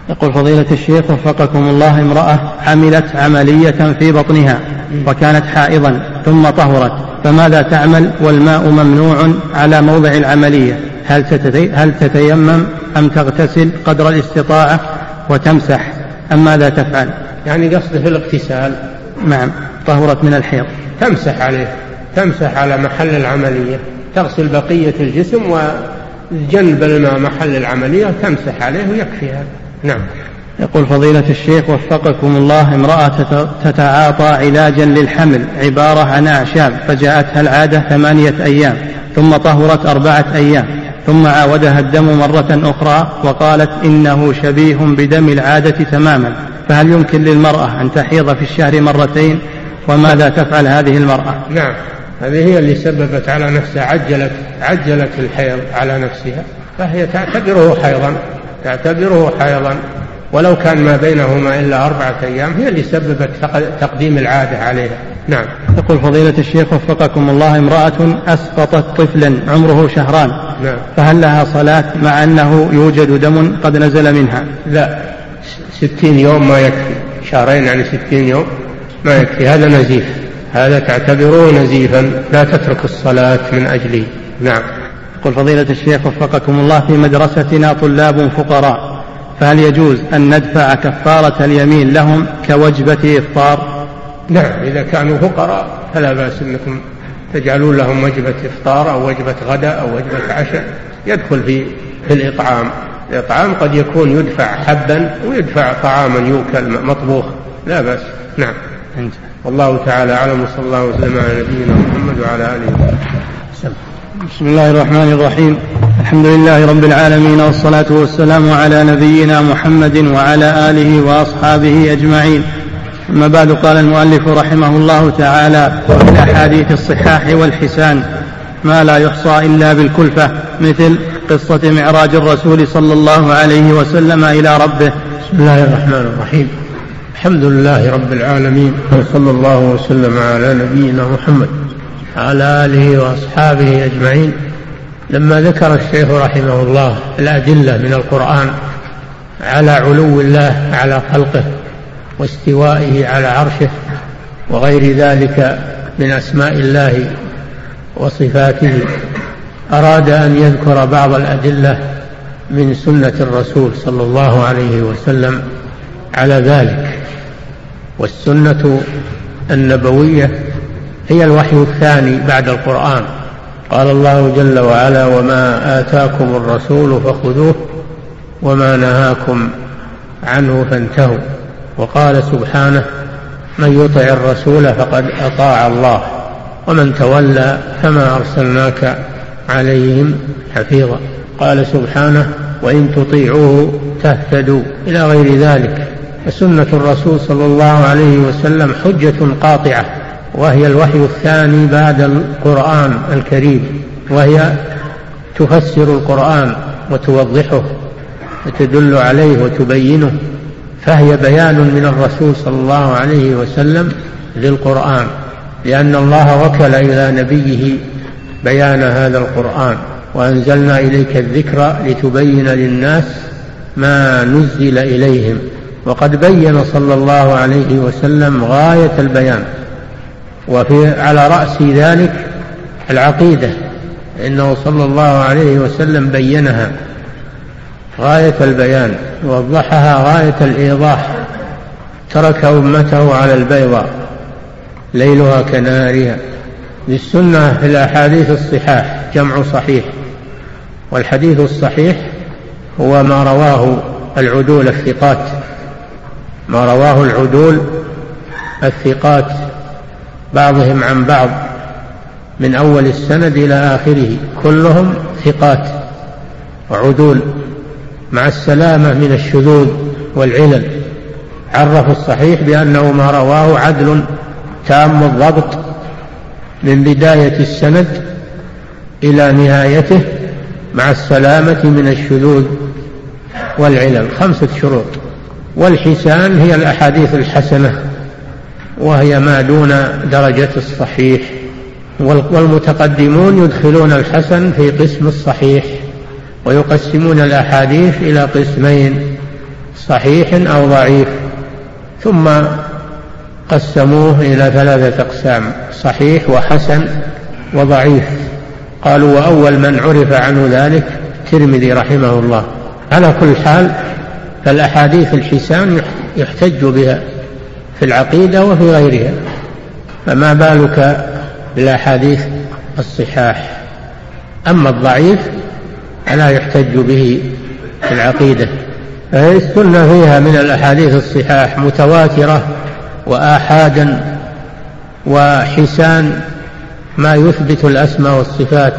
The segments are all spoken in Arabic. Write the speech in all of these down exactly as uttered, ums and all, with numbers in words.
يقول فضيلة الشيخ وفقكم الله، امرأة عملت عملية في بطنها وكانت حائضا ثم طهرت، فماذا تعمل والماء ممنوع على موضع العملية؟ هل, تتي هل تتيمم أم تغتسل قدر الاستطاعة وتمسح أم ماذا تفعل؟ يعني قصده في الاغتسال. نعم، طهرت من الحيض. تمسح عليه، تمسح على محل العملية، تغسل بقية الجسم وجنب الماء محل العملية تمسح عليه ويكفي هذا. نعم. يقول فضيلة الشيخ وفقكم الله، امرأة تتعاطى علاجا للحمل عبارة عن أعشاب، فجاءتها العادة ثمانية أيام ثم طهرت أربعة أيام ثم عاودها الدم مرة أخرى وقالت إنه شبيه بدم العادة تماما، فهل يمكن للمرأة أن تحيض في الشهر مرتين؟ وماذا تفعل هذه المرأة؟ نعم، هذه هي اللي سببت على نفسها، عجلت, عجلت الحيض على نفسها، فهي تعتبره حيضا تعتبره حيضا ولو كان ما بينهما إلا أربعة أيام، هي اللي سببت تقديم العادة عليها. نعم. يقول فضيلة الشيخ وفقكم الله، امرأة أسقطت طفلا عمره شهران، نعم، فهل لها صلاة مع أنه يوجد دم قد نزل منها؟ لا، ستين يوم ما يكفي، شهرين يعني ستين يوم ما يكفي، هذا نزيف، هذا تعتبره نزيفا، لا تترك الصلاة من أجله. نعم. يقول فضيلة الشيخ وفقكم الله، في مدرستنا طلاب فقراء، فهل يجوز أن ندفع كفارة اليمين لهم كوجبة إفطار؟ نعم، إذا كانوا فقراء فلا بأس أنكم تجعلون لهم وجبة إفطار أو وجبة غداء أو وجبة عشاء، يدخل في, في الإطعام. الإطعام قد يكون يدفع حبا ويدفع طعاما يوكل مطبوخ، لا بأس. نعم. انت. والله تعالى أعلم، وصلى الله وسلم على نبينا محمد وعلى آله وسلم. بسم الله الرحمن الرحيم، الحمد لله رب العالمين، والصلاة والسلام على نبينا محمد وعلى آله وأصحابه أجمعين. أما بعد، قال المؤلف رحمه الله تعالى: وفي الأحاديث الصحاح والحسان ما لا يحصى إلا بالكلفة، مثل قصة معراج الرسول صلى الله عليه وسلم إلى ربه. بسم الله الرحمن الرحيم، الحمد لله رب العالمين، وصلى الله وسلم على نبينا محمد على آله وأصحابه أجمعين. لما ذكر الشيخ رحمه الله الأدلة من القرآن على علو الله على خلقه واستوائه على عرشه وغير ذلك من أسماء الله وصفاته، أراد أن يذكر بعض الأدلة من سنة الرسول صلى الله عليه وسلم على ذلك. والسنة النبوية هي الوحي الثاني بعد القرآن. قال الله جل وعلا: وما آتاكم الرسول فخذوه وما نهاكم عنه فانتهوا. وقال سبحانه: من يطع الرسول فقد أطاع الله ومن تولى فما أرسلناك عليهم حفيظا. قال سبحانه: وإن تطيعوه تهتدوا، إلى غير ذلك. فسنة الرسول صلى الله عليه وسلم حجة قاطعة، وهي الوحي الثاني بعد القرآن الكريم، وهي تفسر القرآن وتوضحه وتدل عليه وتبينه، فهي بيان من الرسول صلى الله عليه وسلم للقرآن، لأن الله وكل إلى نبيه بيان هذا القرآن: وأنزلنا إليك الذكر لتبين للناس ما نزل إليهم. وقد بين صلى الله عليه وسلم غاية البيان، وفي على رأس ذلك العقيدة، إنه صلى الله عليه وسلم بينها غاية البيان ووضحها غاية الإيضاح، ترك أمته على البيضاء ليلها كنهارها. للسنة في الأحاديث الصحاح جمع صحيح، والحديث الصحيح هو ما رواه العدول الثقات، ما رواه العدول الثقات بعضهم عن بعض من أول السند إلى آخره، كلهم ثقات وعدول مع السلامة من الشذوذ والعلل. عرف الصحيح بأنه ما رواه عدل تام الضبط من بداية السند إلى نهايته مع السلامة من الشذوذ والعلل، خمسة شروط. والحسان هي الأحاديث الحسنة، وهي ما دون درجة الصحيح. والمتقدمون يدخلون الحسن في قسم الصحيح، ويقسمون الأحاديث إلى قسمين: صحيح أو ضعيف، ثم قسموه إلى ثلاثة أقسام: صحيح وحسن وضعيف. قالوا وأول من عرف عنه ذلك الترمذي رحمه الله. على كل حال فالأحاديث الحسان يحتج بها في العقيدة وفي غيرها، فما بالك بالأحاديث الصحاح. أما الضعيف فلا يحتج به في العقيدة. السنة فيها من الأحاديث الصحاح متواترة وآحادا وحسان ما يثبت الأسماء والصفات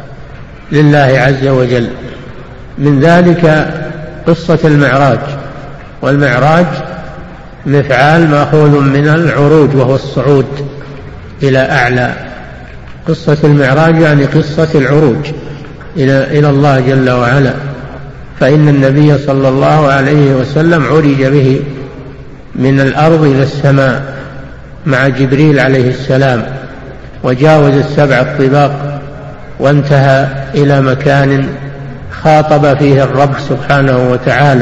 لله عز وجل. من ذلك قصة المعراج، والمعراج مفعال مأخوذ من العروج وهو الصعود إلى أعلى. قصة المعراج يعني قصة العروج إلى إلى الله جل وعلا، فإن النبي صلى الله عليه وسلم عرج به من الأرض إلى السماء مع جبريل عليه السلام، وجاوز السبع الطباق وانتهى إلى مكان خاطب فيه الرب سبحانه وتعالى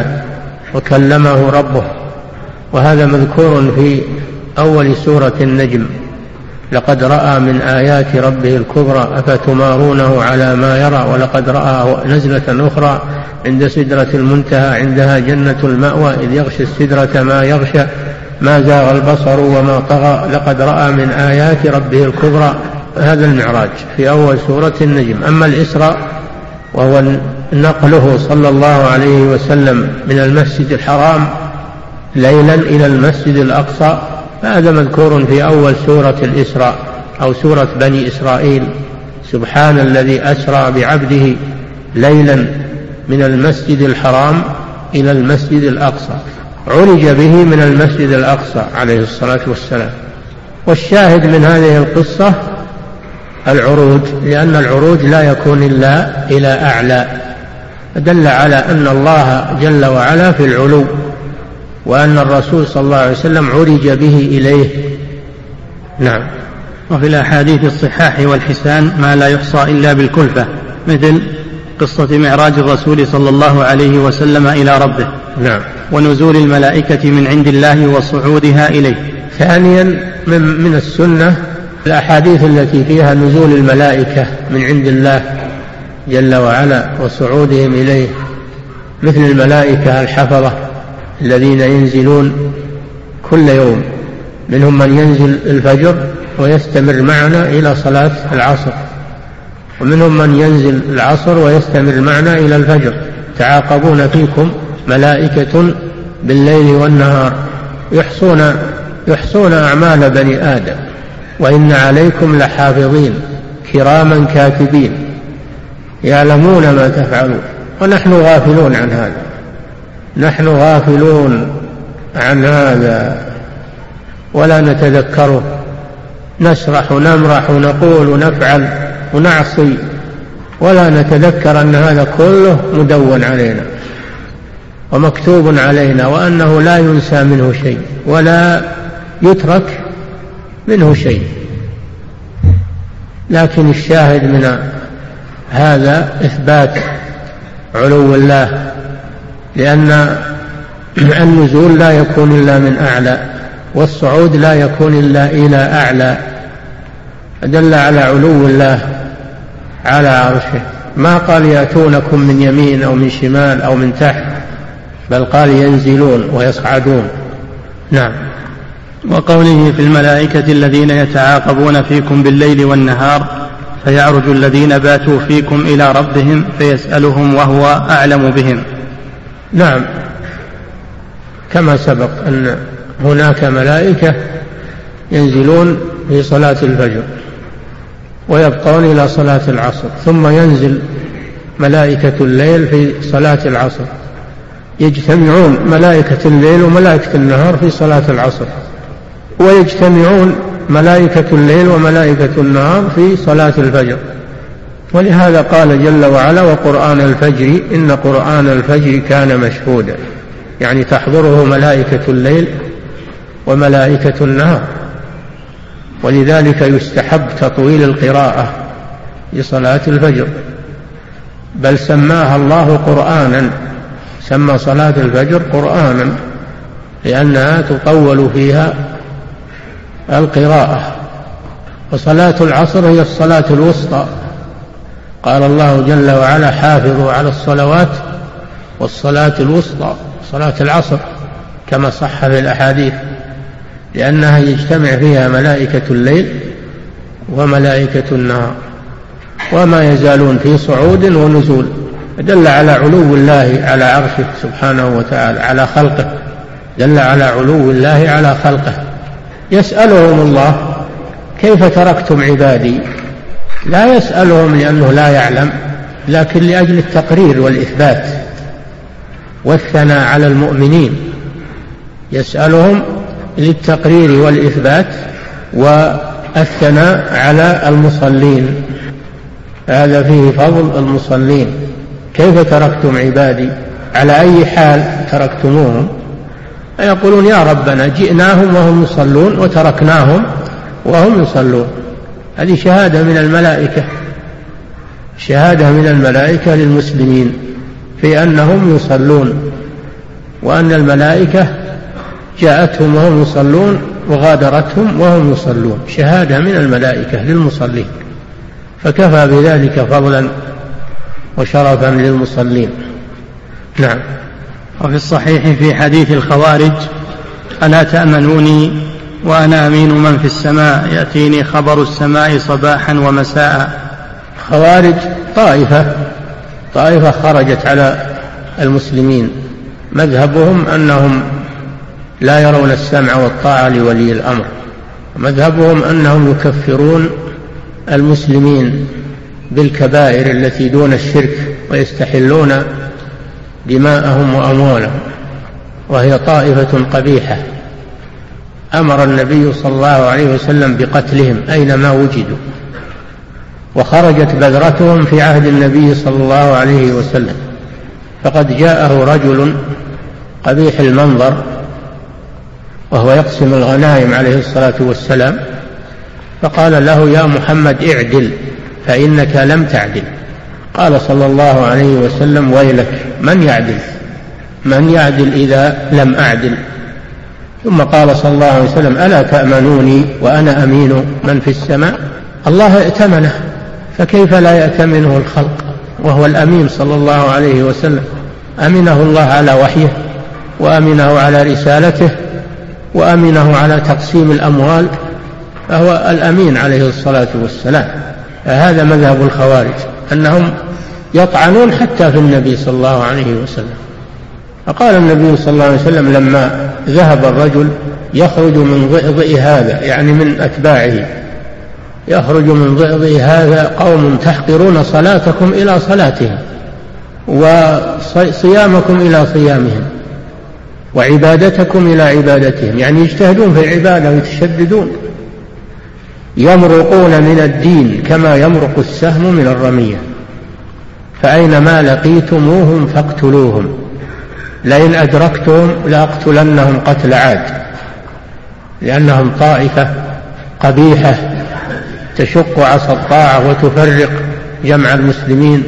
وكلمه ربه، وهذا مذكور في أول سورة النجم: لقد رأى من آيات ربه الكبرى أفتمارونه على ما يرى ولقد رأى نزلة أخرى عند سدرة المنتهى عندها جنة المأوى إذ يغشى السدرة ما يغشى ما زاغ البصر وما طغى لقد رأى من آيات ربه الكبرى. هذا المعراج في أول سورة النجم. أما الإسراء وهو نقله صلى الله عليه وسلم من المسجد الحرام ليلا إلى المسجد الأقصى، هذا مذكور في أول سورة الإسراء أو سورة بني إسرائيل: سبحان الذي أسرى بعبده ليلا من المسجد الحرام إلى المسجد الأقصى. عرج به من المسجد الأقصى عليه الصلاة والسلام. والشاهد من هذه القصة العروج، لأن العروج لا يكون إلا إلى أعلى، دل على أن الله جل وعلا في العلو، وأن الرسول صلى الله عليه وسلم عرج به إليه. نعم. وفي الأحاديث الصحاح والحسان ما لا يحصى إلا بالكلفة، مثل قصة معراج الرسول صلى الله عليه وسلم إلى ربه. نعم. ونزول الملائكة من عند الله وصعودها إليه. ثانيا من, من السنة الأحاديث التي فيها نزول الملائكة من عند الله جل وعلا وصعودهم إليه، مثل الملائكة الحفظة الذين ينزلون كل يوم، منهم من ينزل الفجر ويستمر معنا إلى صلاة العصر، ومنهم من ينزل العصر ويستمر معنا إلى الفجر. تعاقبون فيكم ملائكة بالليل والنهار يحصون, يحصون أعمال بني آدم، وإن عليكم لحافظين كراما كاتبين يعلمون ما تفعلون. ونحن غافلون عن هذا، نحن غافلون عن هذا ولا نتذكره، نسرح ونمرح ونقول ونفعل ونعصي ولا نتذكر أن هذا كله مدون علينا ومكتوب علينا، وأنه لا ينسى منه شيء ولا يترك منه شيء. لكن الشاهد من هذا إثبات علو الله، لأن النزول لا يكون إلا من أعلى، والصعود لا يكون إلا إلى أعلى، دل على علو الله على عرشه. ما قال يأتونكم من يمين أو من شمال أو من تحت، بل قال ينزلون ويصعدون. نعم. وقوله في الملائكة الذين يتعاقبون فيكم بالليل والنهار فيعرج الذين باتوا فيكم إلى ربهم فيسألهم وهو أعلم بهم. نعم، كما سبق أن هناك ملائكة ينزلون في صلاة الفجر ويبقون إلى صلاة العصر، ثم ينزل ملائكة الليل في صلاة العصر، يجتمعون ملائكة الليل وملائكة النهار في صلاة العصر، ويجتمعون ملائكة الليل وملائكة النهار في صلاة الفجر. ولهذا قال جل وعلا: وقرآن الفجر إن قرآن الفجر كان مشهودا، يعني تحضره ملائكة الليل وملائكة النهار. ولذلك يستحب تطويل القراءة لصلاة الفجر، بل سماها الله قرآنا، سمى صلاة الفجر قرآنا لأنها تطول فيها القراءة. وصلاة العصر هي الصلاة الوسطى، قال الله جل وعلا حافظوا على الصلوات والصلاة الوسطى، صلاة العصر كما صح في الأحاديث، لأنها يجتمع فيها ملائكة الليل وملائكة النهار وما يزالون في صعود ونزول، دل على علو الله على عرشه سبحانه وتعالى على خلقه، دل على علو الله على خلقه. يسألهم الله كيف تركتم عبادي، لا يسألهم لأنه لا يعلم، لكن لأجل التقرير والإثبات والثناء على المؤمنين، يسألهم للتقرير والإثبات والثناء على المصلين، هذا فيه فضل المصلين. كيف تركتم عبادي، على أي حال تركتموهم؟ يقولون يا ربنا جئناهم وهم يصلون وتركناهم وهم يصلون. هذه شهادة من الملائكة، شهادة من الملائكة للمسلمين في أنهم يصلون، وأن الملائكة جاءتهم وهم يصلون وغادرتهم وهم يصلون، شهادة من الملائكة للمصلين، فكفى بذلك فضلا وشرفا للمصلين. نعم. وفي الصحيح في حديث الخوارج ألا تأمنوني وأنا أمين من في السماء يأتيني خبر السماء صباحا ومساء. خوارج طائفة طائفة خرجت على المسلمين، مذهبهم أنهم لا يرون السمع والطاعة لولي الأمر، مذهبهم أنهم يكفرون المسلمين بالكبائر التي دون الشرك ويستحلون دماءهم وأموالهم، وهي طائفة قبيحة أمر النبي صلى الله عليه وسلم بقتلهم أينما وجدوا، وخرجت بذرتهم في عهد النبي صلى الله عليه وسلم. فقد جاءه رجل قبيح المنظر وهو يقسم الغنائم عليه الصلاة والسلام، فقال له يا محمد اعدل فإنك لم تعدل. قال صلى الله عليه وسلم ويلك من يعدل من يعدل إذا لم أعدل. ثم قال صلى الله عليه وسلم ألا تأمنوني وأنا أمين من في السماء. الله ائتمنه فكيف لا يأتمنه الخلق وهو الأمين صلى الله عليه وسلم، أمنه الله على وحيه وأمنه على رسالته وأمنه على تقسيم الأموال، فهو الأمين عليه الصلاة والسلام. هذا مذهب الخوارج، أنهم يطعنون حتى في النبي صلى الله عليه وسلم. فقال النبي صلى الله عليه وسلم لما ذهب الرجل يخرج من ضئضئ هذا، يعني من أتباعه، يخرج من ضئضئ هذا قوم تحقرون صلاتكم إلى صلاتهم وصيامكم إلى صيامهم وعبادتكم إلى عبادتهم، يعني يجتهدون في العبادة ويتشددون، يمرقون من الدين كما يمرق السهم من الرمية، فأينما لقيتموهم فاقتلوهم، لئن أدركتهم لأقتلنهم قتل عاد، لأنهم طائفة قبيحة تشق عصا الطاعة وتفرق جمع المسلمين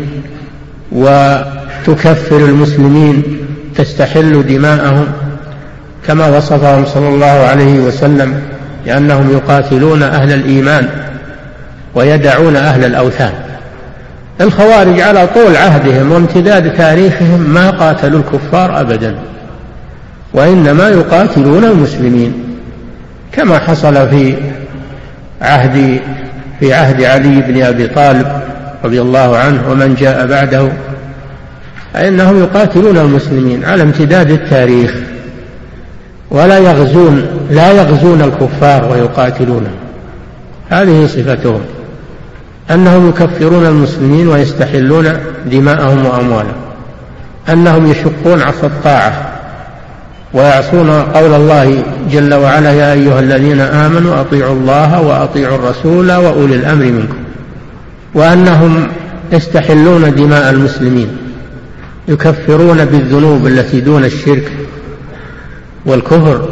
وتكفر المسلمين، تستحل دماءهم كما وصفهم صلى الله عليه وسلم، لأنهم يقاتلون أهل الإيمان ويدعون أهل الأوثان. الخوارج على طول عهدهم وامتداد تاريخهم ما قاتلوا الكفار أبدا، وإنما يقاتلون المسلمين، كما حصل في عهد في عهد علي بن أبي طالب رضي الله عنه ومن جاء بعده، فإنهم يقاتلون المسلمين على امتداد التاريخ، ولا يغزون لا يغزون الكفار ويقاتلونهم. هذه صفتهم، أنهم يكفرون المسلمين ويستحلون دماءهم وأموالهم، أنهم يشقون عصا الطاعة ويعصون قول الله جل وعلا يا أيها الذين آمنوا أطيعوا الله وأطيعوا الرسول وأولي الأمر منكم، وأنهم يستحلون دماء المسلمين، يكفرون بالذنوب التي دون الشرك والكفر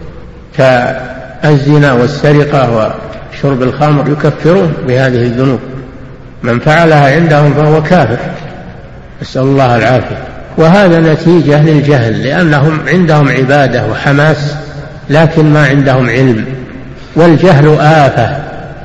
كالزنا والسرقة وشرب الخمر، يكفرون بهذه الذنوب، من فعلها عندهم فهو كافر، نسأل الله العافية. وهذا نتيجة للجهل، لأنهم عندهم عبادة وحماس لكن ما عندهم علم، والجهل آفة،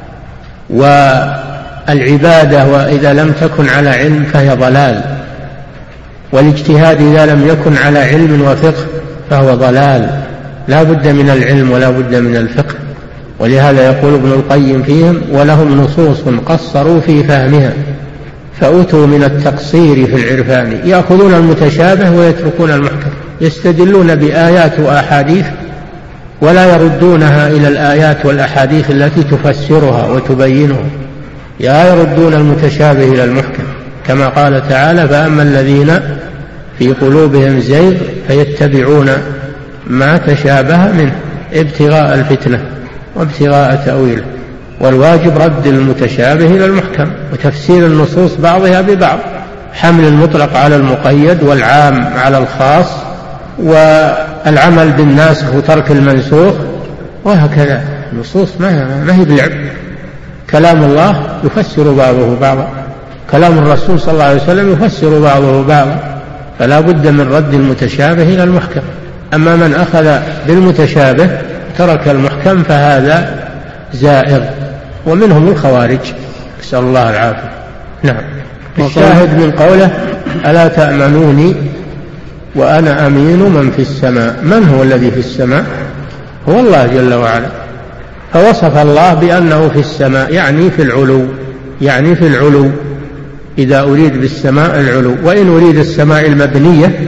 والعبادة وإذا لم تكن على علم فهي ضلال، والاجتهاد إذا لم يكن على علم وفقه فهو ضلال. لا بد من العلم ولا بد من الفقه. ولهذا يقول ابن القيم فيهم: ولهم نصوص قصروا في فهمها فأتوا من التقصير في العرفان، يأخذون المتشابه ويتركون المحكم، يستدلون بآيات وأحاديث ولا يردونها إلى الآيات والأحاديث التي تفسرها وتبينها، يا يردون المتشابه إلى المحكم، كما قال تعالى: فأما الذين في قلوبهم زيغ فيتبعون ما تشابه منه ابتغاء الفتنة وابتغاء تأويله. والواجب رد المتشابه إلى المحكم وتفسير النصوص بعضها ببعض، حمل المطلق على المقيد والعام على الخاص، والعمل بالناسخ وترك المنسوخ، وهكذا. النصوص ما هي باللعب. كلام الله يفسر بعضه بعضا، كلام الرسول صلى الله عليه وسلم يفسر بعضه بعضا، فلا بد من رد المتشابه إلى المحكم. أما من أخذ بالمتشابه ترك المحكم فهذا زائغ، ومنهم الخوارج، نسأل الله العافية. نعم. الشاهد من قوله: ألا تأمنوني وأنا أمين من في السماء. من هو الذي في السماء؟ هو الله جل وعلا، فوصف الله بأنه في السماء، يعني في العلو، يعني في العلو إذا أريد بالسماء العلو، وإن أريد السماء المبنية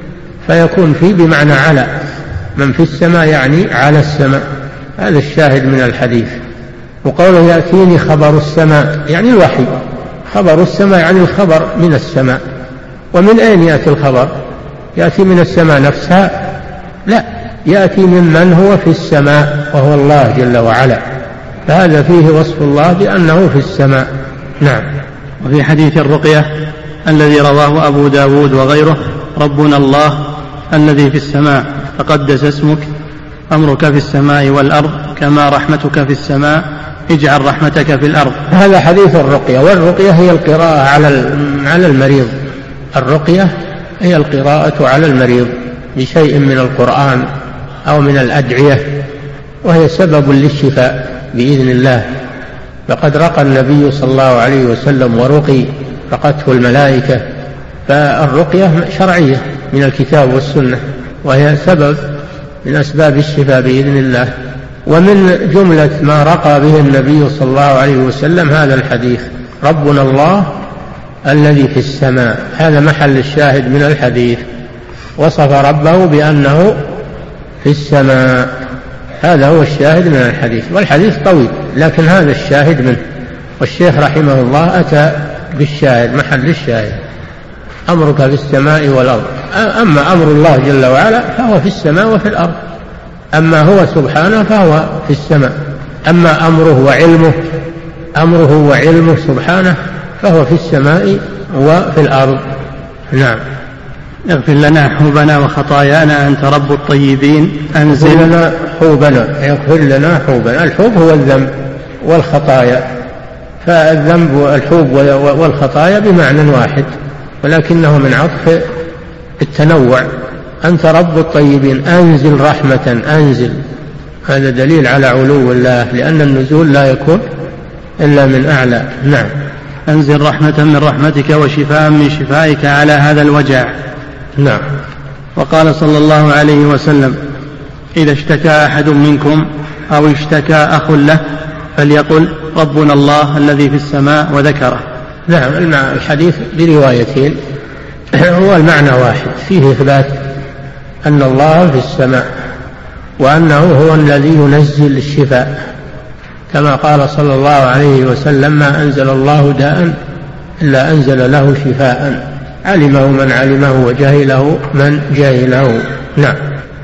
فيكون في بمعنى على، من في السماء يعني على السماء. هذا الشاهد من الحديث. وقوله: يأتيني خبر السماء، يعني الوحي. خبر السماء يعني الخبر من السماء. ومن أين يأتي الخبر؟ يأتي من السماء نفسها؟ لا، يأتي ممن هو في السماء وهو الله جل وعلا، فهذا فيه وصف الله بأنه في السماء. نعم. وفي حديث الرقية الذي رواه أبو داود وغيره: ربنا الله الذي في السماء تقدس اسمك، أمرك في السماء والأرض كما رحمتك في السماء، اجعل رحمتك في الأرض. هذا حديث الرقية. والرقية هي القراءة على المريض. الرقية هي القراءة على المريض بشيء من القرآن أو من الأدعية، وهي سبب للشفاء بإذن الله. فقد رقى النبي صلى الله عليه وسلم ورقي، رقته الملائكة. فالرقية شرعية من الكتاب والسنة، وهي سبب من أسباب الشفاء بإذن الله. ومن جملة ما رقى به النبي صلى الله عليه وسلم هذا الحديث: ربنا الله الذي في السماء. هذا محل الشاهد من الحديث، وصف ربه بأنه في السماء. هذا هو الشاهد من الحديث. والحديث طويل لكن هذا الشاهد منه، والشيخ رحمه الله أتى بالشاهد، محل الشاهد: أمرك في السماء والأرض. أما أمر الله جل وعلا فهو في السماء وفي الأرض، أما هو سبحانه فهو في السماء. أما أمره وعلمه أمره وعلمه سبحانه فهو في السماء وفي الأرض. نعم. اغفر لنا حوبنا وخطايانا أنت رب الطيبين. أنزل لنا حوبنا، يغفر لنا حوبنا. الحوب هو الذنب والخطايا، فالذنب والحوب والخطايا بمعنى واحد، ولكنه من عطف التنوع. أنت رب الطيبين، أنزل رحمة. أنزل، هذا دليل على علو الله، لأن النزول لا يكون إلا من أعلى. نعم. أنزل رحمة من رحمتك وشفاء من شفائك على هذا الوجع. نعم. وقال صلى الله عليه وسلم: إذا اشتكى أحد منكم أو اشتكى أخ له فليقل ربنا الله الذي في السماء، وذكره. نعم. الحديث بروايتين، هو المعنى واحد، فيه إثبات أن الله في السماء، وأنه هو الذي ينزل الشفاء، كما قال صلى الله عليه وسلم: ما أنزل الله داء إلا أنزل له شفاء، علمه من علمه وجهله من جهله. نعم.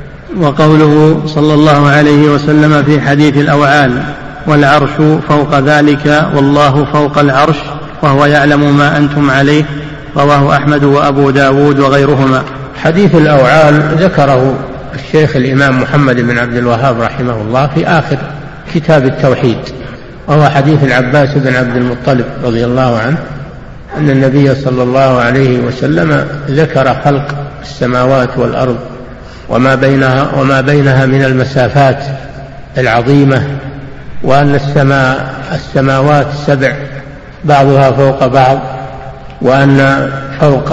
وقوله صلى الله عليه وسلم في حديث الأوعال: والعرش فوق ذلك والله فوق العرش وهو يعلم ما أنتم عليه، رواه أحمد وأبو داود وغيرهما. حديث الأوعال ذكره الشيخ الإمام محمد بن عبد الوهاب رحمه الله في آخر كتاب التوحيد، وهو حديث العباس بن عبد المطلب رضي الله عنه أن النبي صلى الله عليه وسلم ذكر خلق السماوات والأرض وما بينها وما بينها من المسافات العظيمة، وأن السماء السماوات سبع بعضها فوق بعض، وأن فوق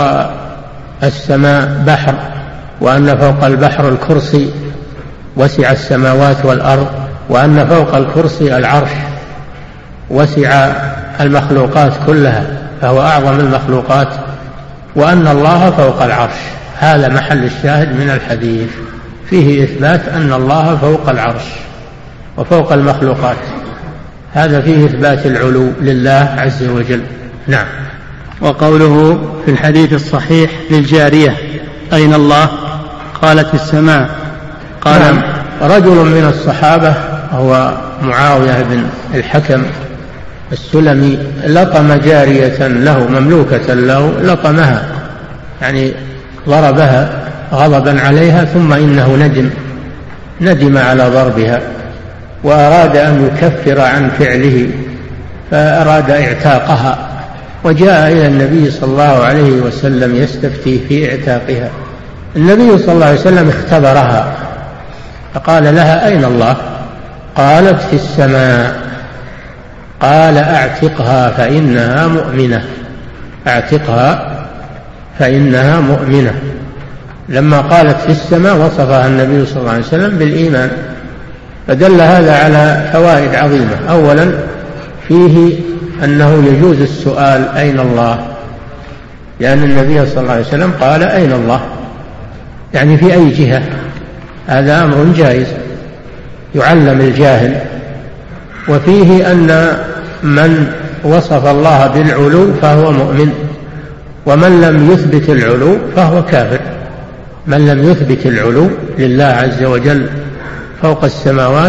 السماء بحر، وأن فوق البحر الكرسي وسع السماوات والأرض، وأن فوق الكرسي العرش وسع المخلوقات كلها فهو أعظم المخلوقات، وأن الله فوق العرش. هذا محل الشاهد من الحديث، فيه إثبات أن الله فوق العرش وفوق المخلوقات، هذا فيه إثبات العلو لله عز وجل. نعم. وقوله في الحديث الصحيح للجارية أين الله؟ قالت في السماء. قال نعم. رجل من الصحابة هو معاوية بن الحكم السلمي لطم جارية له مملوكة له، لطمها يعني ضربها غضبا عليها، ثم إنه ندم ندم على ضربها وأراد أن يكفر عن فعله، فأراد اعتاقها، وجاء إلى النبي صلى الله عليه وسلم يستفتيه في اعتاقها. النبي صلى الله عليه وسلم اختبرها فقال لها أين الله؟ قالت في السماء. قال أعتقها فإنها مؤمنة، أعتقها فإنها مؤمنة. لما قالت في السماء وصفها النبي صلى الله عليه وسلم بالإيمان، فدل هذا على فوائد عظيمة. أولا فيه أنه يجوز السؤال أين الله، لأن النبي صلى الله عليه وسلم قال أين الله، يعني في أي جهة، هذا أمر جائز يعلم الجاهل. وفيه أن من وصف الله بالعلو فهو مؤمن، ومن لم يثبت العلو فهو كافر. من لم يثبت العلو لله عز وجل فوق السماوات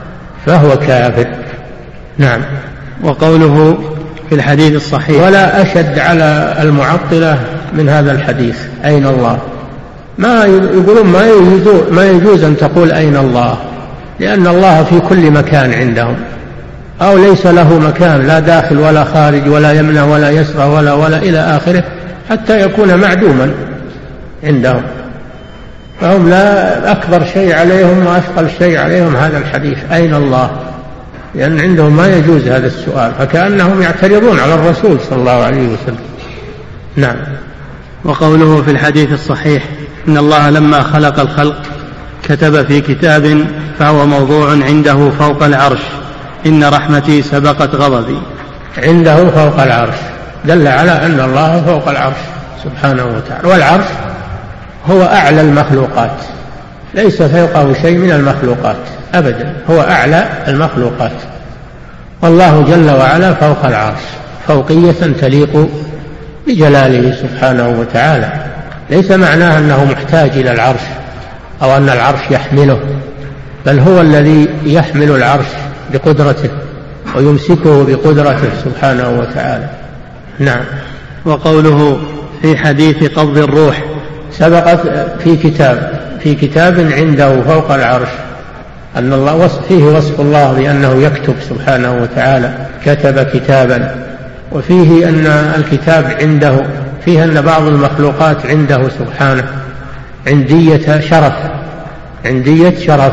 فهو كافر. نعم. وقوله في الحديث الصحيح ولا أشد على المعطلة من هذا الحديث أين الله، ما يقولون ما يجوز, ما يجوز أن تقول أين الله، لأن الله في كل مكان عندهم، أو ليس له مكان لا داخل ولا خارج ولا يمنع ولا يسرى ولا ولا إلى آخره، حتى يكون معدوما عندهم. فهم لا أكبر شيء عليهم وأثقل شيء عليهم هذا الحديث أين الله، لأن عندهم ما يجوز هذا السؤال، فكأنهم يعترضون على الرسول صلى الله عليه وسلم. نعم. وقوله في الحديث الصحيح إن الله لما خلق الخلق كتب في كتاب فهو موضوع عنده فوق العرش إن رحمتي سبقت غضبي. عنده فوق العرش دل على أن الله فوق العرش سبحانه وتعالى، والعرش هو أعلى المخلوقات، ليس فوقه شيء من المخلوقات أبدا، هو أعلى المخلوقات، والله جل وعلا فوق العرش فوقية تليق بجلاله سبحانه وتعالى. ليس معناه أنه محتاج إلى العرش أو أن العرش يحمله، بل هو الذي يحمل العرش بقدرته ويمسكه بقدرته سبحانه وتعالى. نعم. وقوله في حديث قبض الروح سبقت في كتاب في كتاب عنده فوق العرش، أن الله وصف فيه وصف الله بأنه يكتب سبحانه وتعالى، كتب كتابا. وفيه أن الكتاب عنده، فيه أن بعض المخلوقات عنده سبحانه عندية شرف، عندية شرف.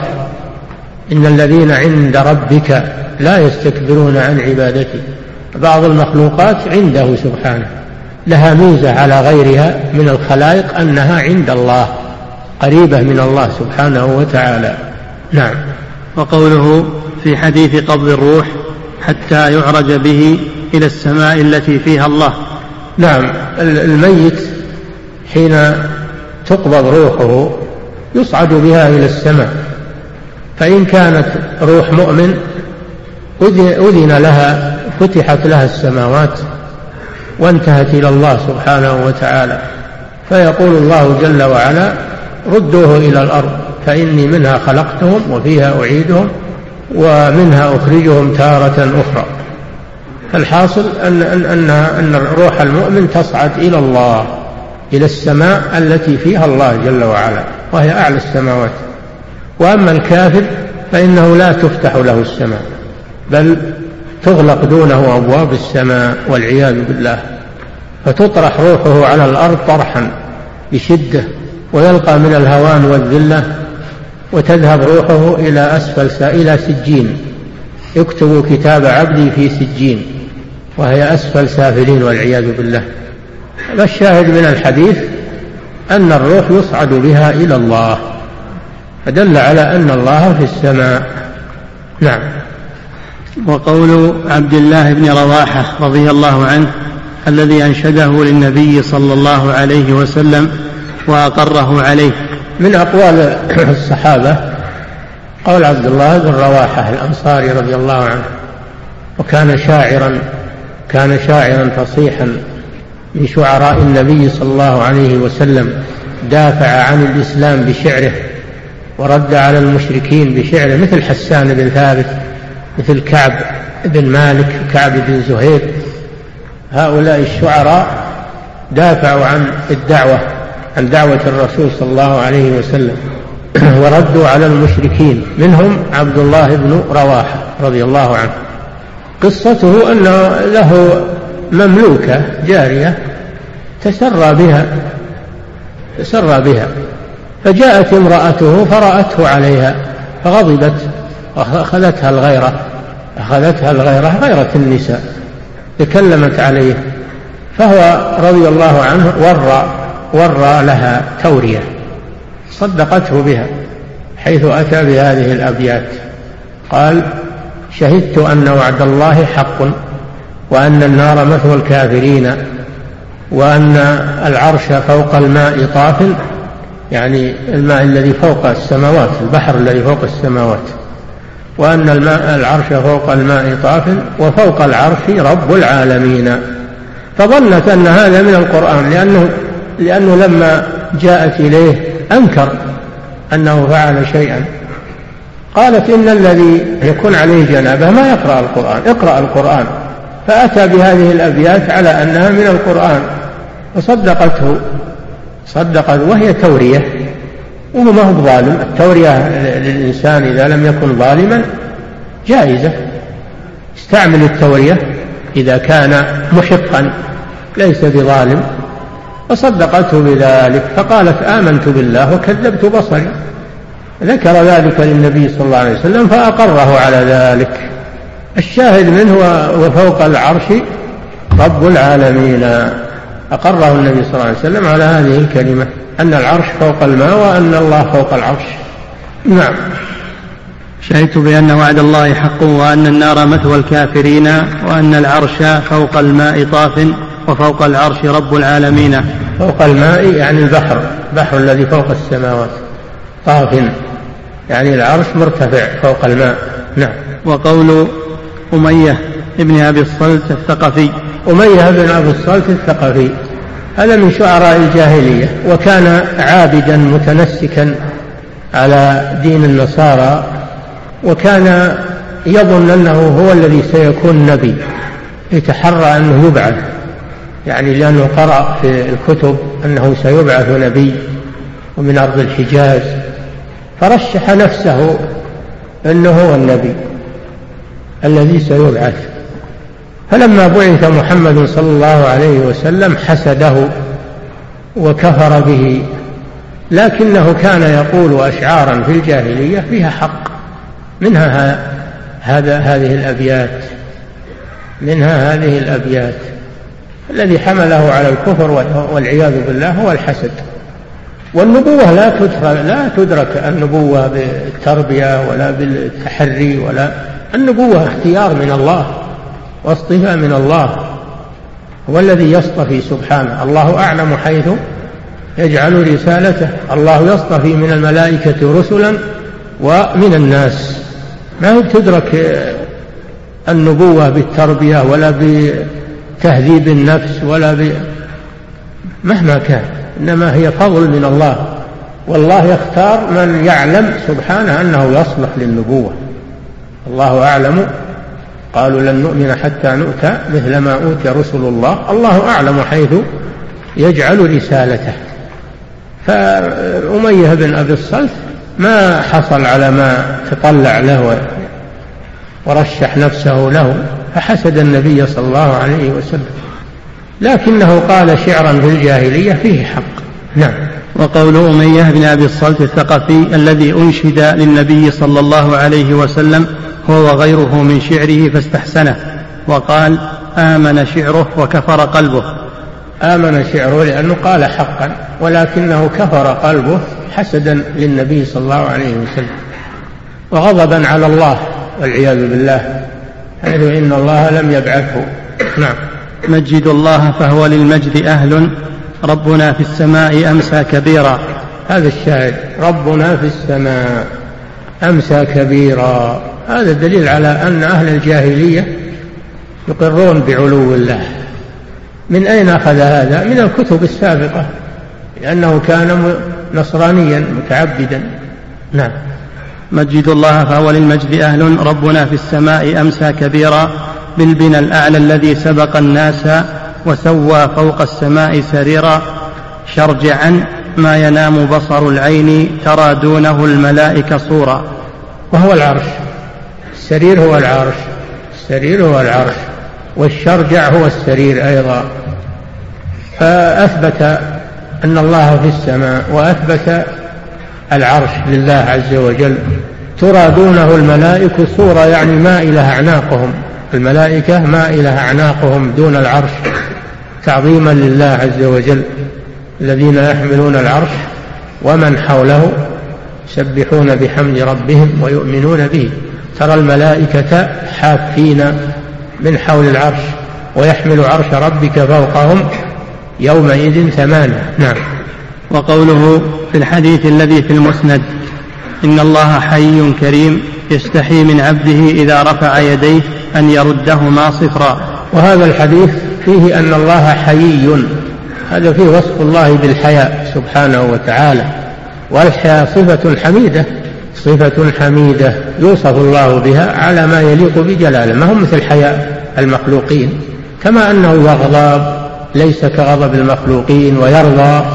إن الذين عند ربك لا يستكبرون عن عبادته. بعض المخلوقات عنده سبحانه لها ميزة على غيرها من الخلائق أنها عند الله قريبة من الله سبحانه وتعالى. نعم. وقوله في حديث قبض الروح حتى يعرج به إلى السماء التي فيها الله. نعم. الميت حين تقبض روحه يصعد بها إلى السماء، فإن كانت روح مؤمن أذن لها، فتحت لها السماوات وانتهت إلى الله سبحانه وتعالى، فيقول الله جل وعلا ردوه إلى الأرض فإني منها خلقتهم وفيها أعيدهم ومنها أخرجهم تارة أخرى. فالحاصل أن, أن, أن, أن روح المؤمن تصعد إلى الله، إلى السماء التي فيها الله جل وعلا وهي أعلى السماوات. وأما الكافر فإنه لا تفتح له السماء، بل تغلق دونه أبواب السماء والعياذ بالله. فتطرح روحه على الأرض طرحا بشدة، ويلقى من الهوان والذلة، وتذهب روحه إلى أسفل إلى سجين، يكتب كتاب عبدي في سجين، وهي أسفل سافلين والعياذ بالله. الشاهد من الحديث أن الروح يصعد بها إلى الله، فدل على أن الله في السماء. نعم. وقول عبد الله بن رواحة رضي الله عنه الذي أنشده للنبي صلى الله عليه وسلم وأقره عليه، من أقوال الصحابة قول عبد الله بن رواحة الأنصاري رضي الله عنه، وكان شاعرا كان شاعرا فصيحا من شعراء النبي صلى الله عليه وسلم، دافع عن الإسلام بشعره ورد على المشركين بشعره، مثل حسان بن ثابت، مثل كعب بن مالك، كعب بن زهير. هؤلاء الشعراء دافعوا عن الدعوة عن دعوة الرسول صلى الله عليه وسلم وردوا على المشركين، منهم عبد الله بن رواحة رضي الله عنه. قصته أن له مملوكة جارية تسرى بها تسرى بها فجاءت امرأته فرأته عليها فغضبت وأخذتها الغيرة أخذتها الغيرة غيرة النساء، تكلمت عليه، فهو رضي الله عنه ورى ورى لها تورية صدقته بها، حيث أتى بهذه الأبيات: قال: شهدت أن وعد الله حق، وأن النار مثوى الكافرين، وأن العرش فوق الماء طاف، يعني الماء الذي فوق السماوات، البحر الذي فوق السماوات، وأن الماء العرش فوق الماء طاف، وفوق العرش رب العالمين. فظنت أن هذا من القرآن، لأنه, لأنه لما جاءت إليه أنكر أنه فعل شيئا. قالت: إن الذي يكون عليه جنابه ما يقرأ القرآن، اقرأ القرآن. فأتى بهذه الأبيات على أنها من القرآن، وصدقته صدقت وهي تورية، وهو ما هو ظالم. التورية للإنسان إذا لم يكن ظالما جائزة، استعمل التورية إذا كان محقا ليس بظالم. وصدقته بذلك، فقالت: آمنت بالله وكذبت بصري. ذكر ذلك للنبي صلى الله عليه وسلم فأقره على ذلك. الشاهد منه: وفوق العرش رب العالمين. أقره النبي صلى الله عليه وسلم على هذه الكلمة، أن العرش فوق الماء وأن الله فوق العرش. نعم. شهدت بأن وعد الله حق، وأن النار مثوى الكافرين، وأن العرش فوق الماء طاف، وفوق العرش رب العالمين. فوق الماء يعني البحر، البحر الذي فوق السماوات، طاف يعني العرش مرتفع فوق الماء. نعم. وقول أمية ابن أبي الصلت الثقفي. أمية بن أبي الصلت الثقفي هذا من شعراء الجاهلية، وكان عابدا متنسكا على دين النصارى، وكان يظن أنه هو الذي سيكون نبي، يتحرى أنه يبعث، يعني لأنه قرأ في الكتب أنه سيبعث نبي ومن أرض الحجاز، فرشح نفسه أنه هو النبي الذي سيبعث. فلما بعث محمد صلى الله عليه وسلم حسده وكفر به، لكنه كان يقول أشعارا في الجاهلية فيها حق، منها هذا هذه الأبيات منها هذه الأبيات الذي حمله على الكفر والعياذ بالله هو الحسد. والنبوة لا تدرك, لا تدرك النبوة بالتربية ولا بالتحري، ولا النبوة اختيار من الله واصطفاء من الله، هو الذي يصطفي سبحانه. الله أعلم حيث يجعل رسالته. الله يصطفي من الملائكة رسلا ومن الناس. ما هي تدرك النبوة بالتربية ولا بتهذيب النفس ولا ب... مهما كان، إنما هي فضل من الله، والله يختار من يعلم سبحانه أنه يصلح للنبوة. الله أعلم، قالوا لن نؤمن حتى نؤتى مثل ما أوتي رسل الله، الله أعلم حيث يجعل رسالته. فأمية بن أبي الصلت ما حصل على ما تطلع له ورشح نفسه له، فحسد النبي صلى الله عليه وسلم. لكنه قال شعرا في الجاهلية فيه حق. نعم. وقول أمية بن أبي الصلت الثقفي الذي أنشد للنبي صلى الله عليه وسلم هو وغيره من شعره فاستحسنه وقال آمن شعره وكفر قلبه. آمن شعره لأنه قال حقا، ولكنه كفر قلبه حسدا للنبي صلى الله عليه وسلم وغضبا على الله والعياذ بالله، حيث إن الله لم يبعثه. نعم. مجد الله فهو للمجد أهل، ربنا في السماء أمسى كبيرا. هذا الشاهد، ربنا في السماء أمسى كبيرا، هذا دليل على أن أهل الجاهلية يقرون بعلو الله. من أين أخذ هذا؟ من الكتب السابقة، لأنه كان نصرانيا متعبدا. نعم. مجد الله فهو للمجد أهل، ربنا في السماء أمسى كبيرا، بالبنى الأعلى الذي سبق الناس وسوى فوق السماء سريرا، شرجعا ما ينام بصر العين، ترى دونه الملائكة صورا. وهو العرش، السرير هو العرش، السرير هو العرش، والشرجع هو السرير أيضا. فأثبت أن الله في السماء وأثبت العرش لله عز وجل. ترى دونه الملائكة صورة، يعني مائلة أعناقهم، الملائكة مائلة أعناقهم دون العرش تعظيما لله عز وجل. الذين يحملون العرش ومن حوله يسبحون بحمد ربهم ويؤمنون به. ترى الملائكة حافين من حول العرش، ويحمل عرش ربك فوقهم يومئذ ثمانية. نعم. وقوله في الحديث الذي في المسند إن الله حي كريم يستحي من عبده إذا رفع يديه أن يردهما صفرا. وهذا الحديث فيه أن الله حيي، هذا فيه وصف الله بالحياء سبحانه وتعالى، والحياء صفة حميدة، صفة حميدة يوصف الله بها على ما يليق بجلاله، ما هم مثل حياء المخلوقين، كما أنه يغضب ليس كغضب المخلوقين، ويرضى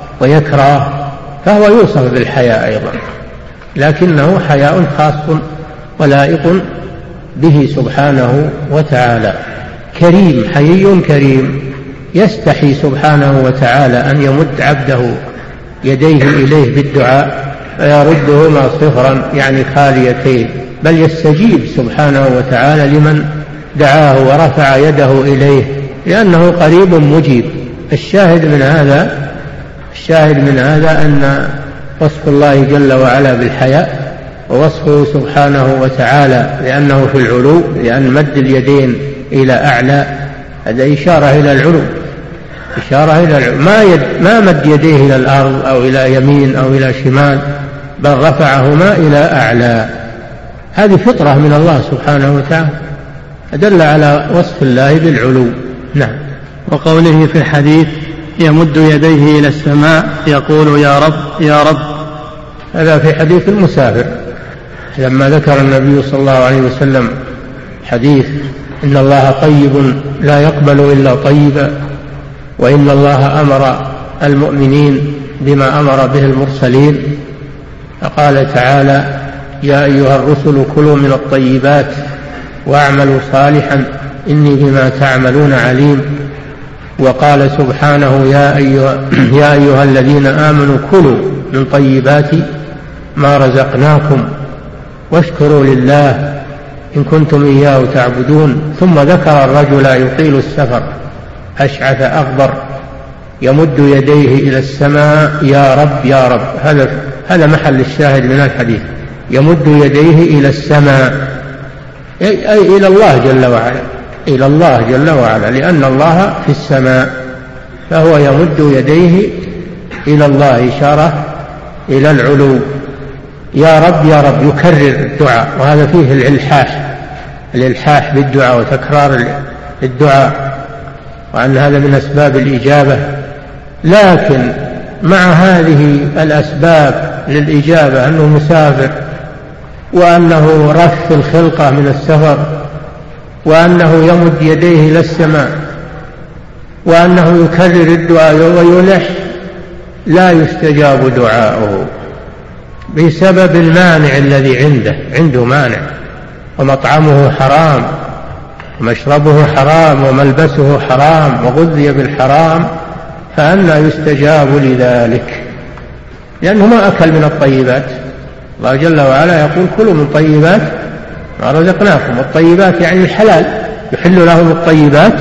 ويكره، فهو يوصف بالحياء أيضا، لكنه حياء خاص ولائق به سبحانه وتعالى. كريم، حيي كريم، يستحي سبحانه وتعالى أن يمد عبده يديه إليه بالدعاء فيردهما صفرا، يعني خاليتين، بل يستجيب سبحانه وتعالى لمن دعاه ورفع يده إليه، لأنه قريب مجيب. الشاهد من هذا الشاهد من هذا أن وصف الله جل وعلا بالحياء، ووصفه سبحانه وتعالى لأنه في العلو، لأن مد اليدين إلى أعلى هذا إشارة إلى العلو، إشارة إلى العلو. ما, يد ما مد يديه إلى الأرض أو إلى يمين أو إلى شمال، بل رفعهما إلى أعلى. هذه فطرة من الله سبحانه وتعالى، أدل على وصف الله بالعلو. نعم. وقوله في الحديث يمد يديه إلى السماء يقول يا رب يا رب، هذا في حديث المسافر، لما ذكر النبي صلى الله عليه وسلم حديث إن الله طيب لا يقبل إلا طيبا، وإن الله أمر المؤمنين بما أمر به المرسلين، فقال تعالى يا أيها الرسل كلوا من الطيبات واعملوا صالحا إني بما تعملون عليم. وقال سبحانه يا أيها, يا أيها الذين آمنوا كلوا من طيبات ما رزقناكم واشكروا لله إن كنتم إياه تعبدون. ثم ذكر الرجل يطيل السفر أشعث أغبر يمد يديه إلى السماء يا رب يا رب، هذا هذا محل الشاهد من الحديث، يمد يديه إلى السماء أي إلى الله جل وعلا، إلى الله جل وعلا، لأن الله في السماء، فهو يمد يديه إلى الله إشارة إلى العلو. يا رب يا رب يكرر الدعاء، وهذا فيه الإلحاح، الإلحاح بالدعاء وتكرار الدعاء، وأن هذا من أسباب الإجابة. لكن مع هذه الأسباب للإجابة أنه مسافر، وأنه رف الخلقة من السفر، وأنه يمد يديه إلى السماء، وأنه يكرر الدعاء ويلح، لا يستجاب دعاؤه بسبب المانع الذي عنده عنده مانع، ومطعمه حرام مشربه حرام وملبسه حرام وغذي بالحرام فأنى يستجاب لذلك؟ لأنه ما أكل من الطيبات. الله جل وعلا يقول كلوا من طيبات ما رزقناكم. الطيبات يعني الحلال، يحل لهم الطيبات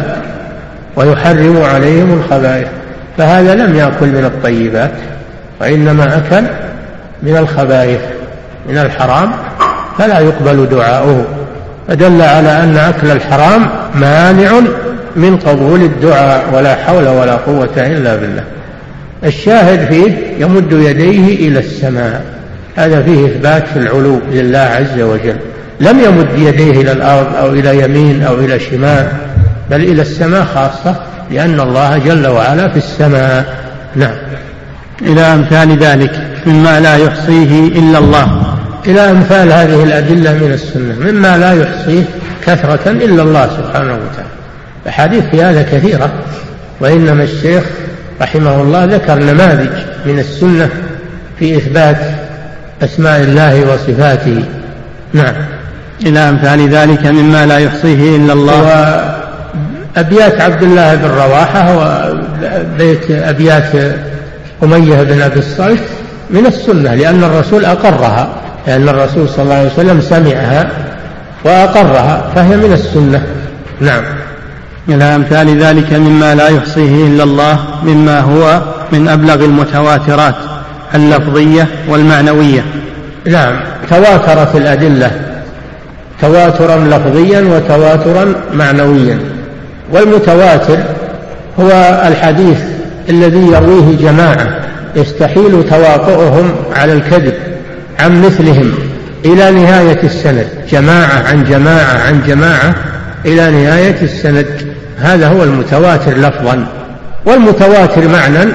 ويحرم عليهم الخبائث، فهذا لم يأكل من الطيبات وإنما أكل من الخبائث من الحرام، فلا يقبل دعاؤه. فدل على أن أكل الحرام مانع من قبول الدعاء، ولا حول ولا قوة إلا بالله. الشاهد فيه يمد يديه إلى السماء، هذا فيه إثبات في العلو لله عز وجل. لم يمد يديه إلى الأرض أو إلى يمين أو إلى شمال، بل إلى السماء خاصة، لأن الله جل وعلا في السماء. نعم. إلى أمثال ذلك مما لا يحصيه إلا الله. إلى أمثال هذه الأدلة من السنة مما لا يحصيه كثرة إلا الله سبحانه وتعالى. الحديث في هذا كثيرة، وإنما الشيخ رحمه الله ذكر نماذج من السنة في إثبات أسماء الله وصفاته. نعم. إلى أمثال ذلك مما لا يحصيه إلا الله. وأبيات عبد الله بن رواحة وبيت أبيات أمية بن أبي الصلت من السنة، لأن الرسول أقرها، لأن الرسول صلى الله عليه وسلم سمعها وأقرها، فهي من السنة. نعم. إلى أمثال ذلك مما لا يحصيه إلا الله مما هو من أبلغ المتواترات اللفظية والمعنوية. نعم. تواترت الأدلة تواترا لفظيا وتواترا معنويا. والمتواتر هو الحديث الذي يرويه جماعة يستحيل تواطؤهم على الكذب عن مثلهم إلى نهاية السند، جماعة عن جماعة عن جماعة إلى نهاية السند، هذا هو المتواتر لفظا. والمتواتر معنى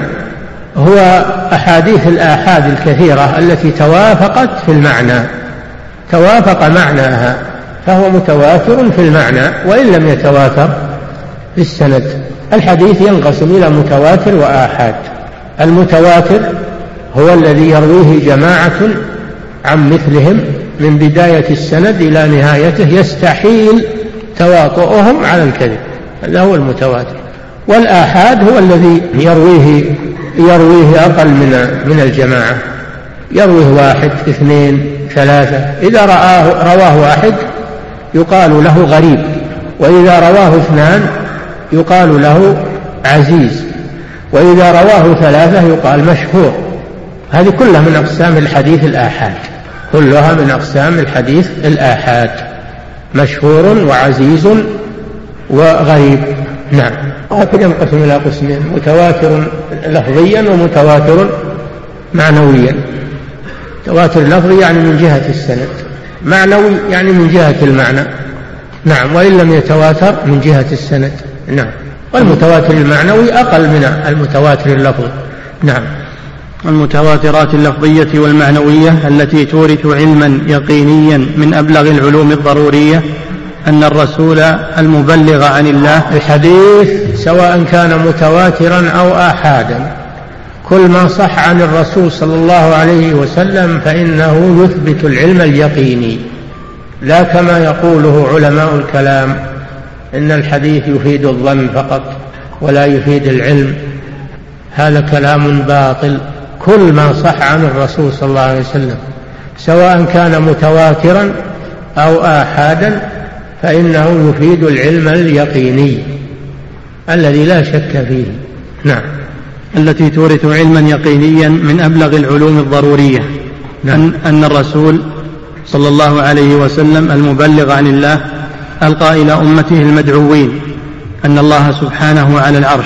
هو أحاديث الآحاد الكثيرة التي توافقت في المعنى، توافق معناها، فهو متواتر في المعنى وإن لم يتواتر في السند. الحديث ينقسم إلى متواتر وآحاد. المتواتر هو الذي يرويه جماعة عن مثلهم من بداية السند إلى نهايته، يستحيل تواطؤهم على الكذب، هذا هو المتواتر. والآحاد هو الذي يرويه يرويه أقل من من الجماعة، يرويه واحد اثنين ثلاثة. إذا رآه رواه واحد يقال له غريب، وإذا رواه اثنان يقال له عزيز، وإذا رواه ثلاثة يقال مشهور. هذه كلها من أقسام الحديث الآحاد، كلها من أقسام الحديث الآحاد، مشهور وعزيز وغريب. نعم. هكذا ينقسم إلى قسمين، متواتر لفظيا ومتواتر معنويا. تواتر لفظي يعني من جهة السند، معنوي يعني من جهة المعنى. نعم. وإن لم يتواتر من جهة السند. نعم. والمتواتر المعنوي أقل من المتواتر اللفظي. نعم. المتواترات اللفظية والمعنوية التي تورث علما يقينيا من أبلغ العلوم الضرورية أن الرسول المبلغ عن الله، الحديث سواء كان متواترا أو آحادا، كل ما صح عن الرسول صلى الله عليه وسلم فإنه يثبت العلم اليقيني، لا كما يقوله علماء الكلام إن الحديث يفيد الظن فقط ولا يفيد العلم. هذا كلام باطل. كل ما صح عن الرسول صلى الله عليه وسلم سواء كان متواترا أو آحادا فإنه يفيد العلم اليقيني الذي لا شك فيه. نعم. التي تورث علما يقينيا من أبلغ العلوم الضرورية. نعم. أن, أن الرسول صلى الله عليه وسلم المبلغ عن الله ألقى إلى أمته المدعوين أن الله سبحانه على العرش،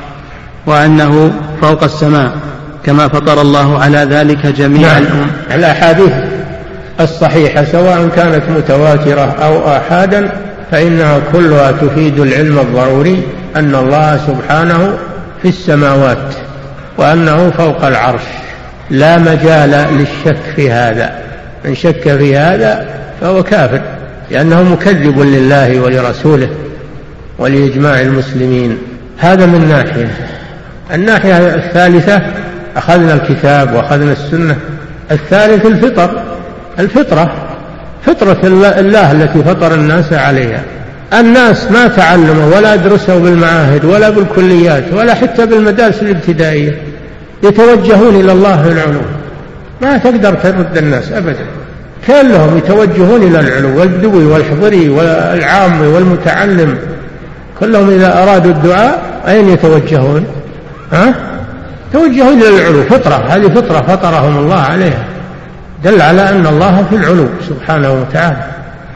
وأنه فوق السماء كما فطر الله على ذلك جميع نعم. الأمم. الأحاديث الصحيحة سواء كانت متواترة أو آحادا فإنها كلها تفيد العلم الضروري أن الله سبحانه في السماوات وأنه فوق العرش، لا مجال للشك في هذا. من شك في هذا فهو كافر، لأنه مكذب لله ولرسوله ولإجماع المسلمين. هذا من ناحية. الناحية الثالثة أخذنا الكتاب وأخذنا السنة. الثالث الفطر، الفطرة فطرة الله التي فطر الناس عليها، الناس ما تعلموا ولا درسوا بالمعاهد ولا بالكليات ولا حتى بالمدارس الابتدائية، يتوجهون إلى الله في العلوم. ما تقدر ترد الناس أبدا، كلهم يتوجهون إلى العلو، والبدوي والحضري والعامي والمتعلم كلهم إذا أرادوا الدعاء أين يتوجهون؟ ها؟ توجهون إلى العلو، فطرة، هذه فطرة فطرهم الله عليها، دل على أن الله في العلو سبحانه وتعالى،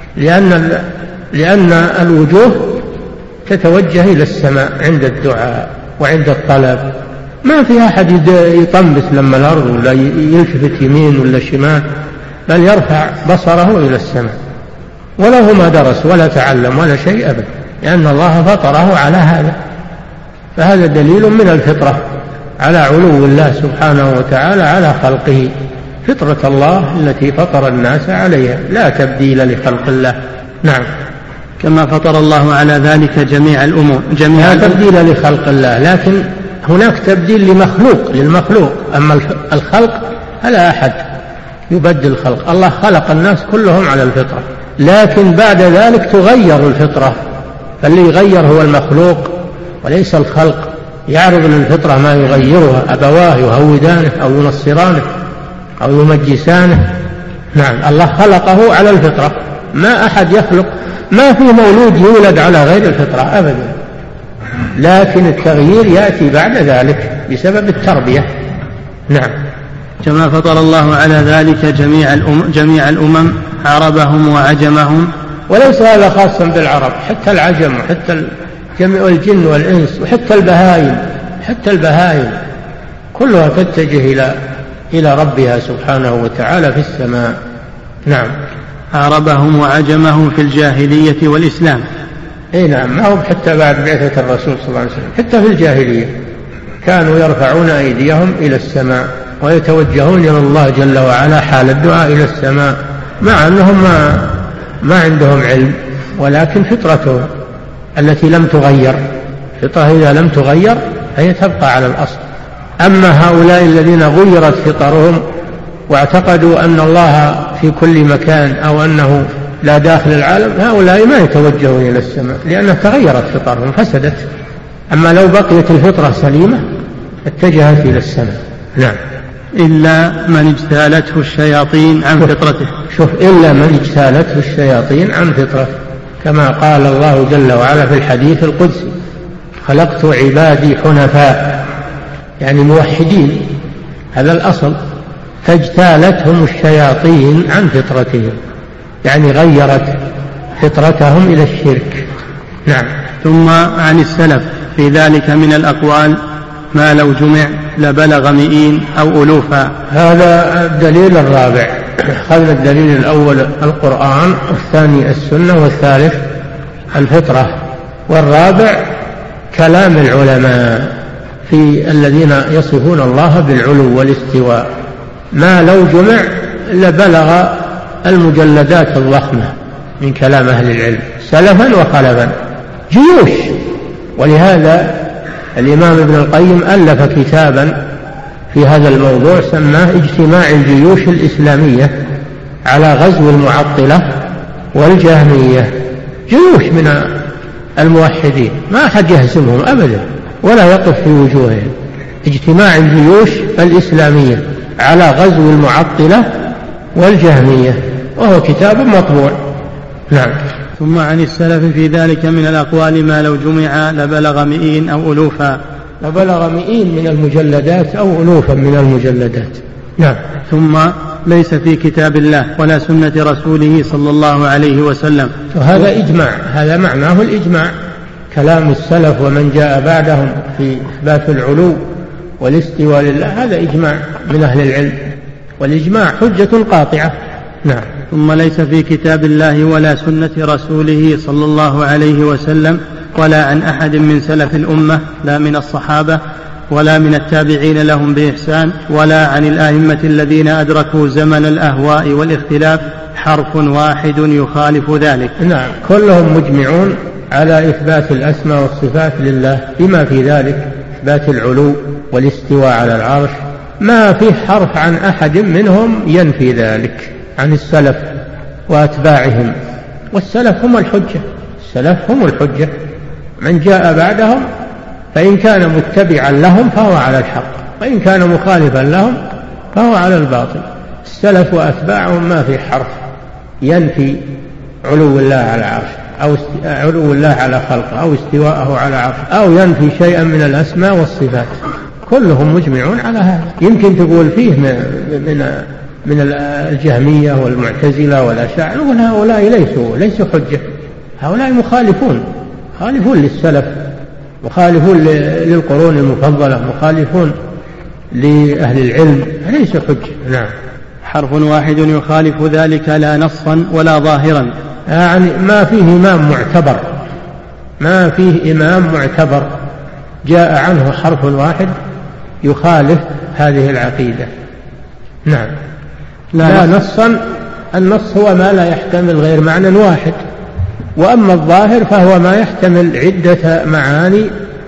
لأن لأن الوجوه تتوجه إلى السماء عند الدعاء وعند الطلب. ما في أحد يطمس لما الأرض ولا يلتفت يمين ولا شمال، بل يرفع بصره إلى السماء، وله ما درس ولا تعلم ولا شيء أبدا، لأن الله فطره على هذا. فهذا دليل من الفطرة على علو الله سبحانه وتعالى على خلقه، فطرة الله التي فطر الناس عليها، لا تبديل لخلق الله. نعم. كما فطر الله على ذلك جميع الأمور، جميع لا تبديل لخلق الله، لكن هناك تبديل لمخلوق للمخلوق، أما الخلق فلا أحد يبدل الخلق، الله خلق الناس كلهم على الفطرة، لكن بعد ذلك تغير الفطرة، فاللي يغير هو المخلوق وليس الخلق، يعرض للفطرة ما يغيرها، أبواه يهودانه أو ينصرانه أو يمجسانه. نعم، الله خلقه على الفطرة، ما أحد يخلق، ما في مولود يولد على غير الفطرة أبدا، لكن التغيير يأتي بعد ذلك بسبب التربية. نعم. كما فطر الله على ذلك جميع الأمم, جميع الأمم عربهم وعجمهم. وليس هذا خاصا بالعرب، حتى العجم وحتى جميع الجن والإنس وحتى البهائم، حتى البهائم كلها تتجه إلى إلى ربها سبحانه وتعالى في السماء. نعم. عربهم وعجمهم في الجاهلية والإسلام. اي نعم، ما هو حتى بعد بعثة الرسول صلى الله عليه وسلم، حتى في الجاهلية كانوا يرفعون أيديهم إلى السماء ويتوجهون إلى الله جل وعلا حال الدعاء إلى السماء، مع أنهم ما, ما عندهم علم، ولكن فطرتهم التي لم تغير، فطرة إذا لم تغير فهي تبقى على الأصل. أما هؤلاء الذين غيرت فطرهم واعتقدوا أن الله في كل مكان أو أنه لا داخل العالم، هؤلاء ما يتوجهون إلى السماء لأنها تغيرت فطرهم فسدت. أما لو بقيت الفطرة سليمة اتجهت إلى السماء. نعم. إلا من اجتالته الشياطين عن فطرته. شوف، إلا من اجتالته الشياطين عن فطرته، كما قال الله جل وعلا في الحديث القدسي: خلقت عبادي حنفاء، يعني موحدين، هذا الأصل، فاجتالتهم الشياطين عن فطرتهم، يعني غيرت فطرتهم إلى الشرك. نعم. ثم عن السلف في ذلك من الأقوال ما لو جمع لبلغ مئين أو ألوفا. هذا الدليل الرابع. أخذنا الدليل الأول القرآن، والثاني السنة، والثالث الفطرة، والرابع كلام العلماء في الذين يصفون الله بالعلو والاستواء. ما لو جمع لبلغ المجلدات الضخمة من كلام أهل العلم سلفا وخلفا، جيوش. ولهذا الإمام ابن القيم ألف كتابا في هذا الموضوع سماه اجتماع الجيوش الإسلامية على غزو المعطلة والجهمية، جيوش من الموحدين ما أحد يهزمهم أبدا ولا يقف في وجوههم، اجتماع الجيوش الإسلامية على غزو المعطلة والجهمية، وهو كتاب مطبوع. نعم. ثم عن السلف في ذلك من الأقوال ما لو جمع لبلغ مئين أو ألوفا. لبلغ مئين من المجلدات أو ألوفا من المجلدات. نعم. ثم ليس في كتاب الله ولا سنة رسوله صلى الله عليه وسلم. وهذا إجماع، هذا معناه الإجماع، كلام السلف ومن جاء بعدهم في إثبات العلو والاستواء لله، هذا إجماع من أهل العلم، والإجماع حجة قاطعة. نعم. ثم ليس في كتاب الله ولا سنة رسوله صلى الله عليه وسلم ولا عن أحد من سلف الأمة، لا من الصحابة ولا من التابعين لهم بإحسان ولا عن الأئمة الذين أدركوا زمن الأهواء والاختلاف، حرف واحد يخالف ذلك. نعم، كلهم مجمعون على إثبات الأسماء والصفات لله، بما في ذلك إثبات العلو والاستواء على العرش، ما في حرف عن أحد منهم ينفي ذلك عن السلف وأتباعهم، والسلف هم الحجة، السلف هم الحجة، من جاء بعدهم فإن كان متبعا لهم فهو على الحق، وإن كان مخالفا لهم فهو على الباطل. السلف وأتباعهم ما في حرف ينفي علو الله على عرشه أو علو الله على خلقه أو استواءه على عرشه أو ينفي شيئا من الأسماء والصفات، كلهم مجمعون على هذا. يمكن تقول فيه من من الجهمية والمعتزلة والأشاعرة، نقول هؤلاء ليسوا ليسوا حجة، هؤلاء مخالفون، مخالفون للسلف، مخالفون للقرون المفضلة، مخالفون لأهل العلم، ليسوا حجة. نعم. حرف واحد يخالف ذلك لا نصا ولا ظاهرا، يعني ما فيه إمام معتبر، ما فيه إمام معتبر جاء عنه حرف واحد يخالف هذه العقيدة. نعم. لا, لا نصا، النص هو ما لا يحتمل غير معنى واحد، وأما الظاهر فهو ما يحتمل عدة معاني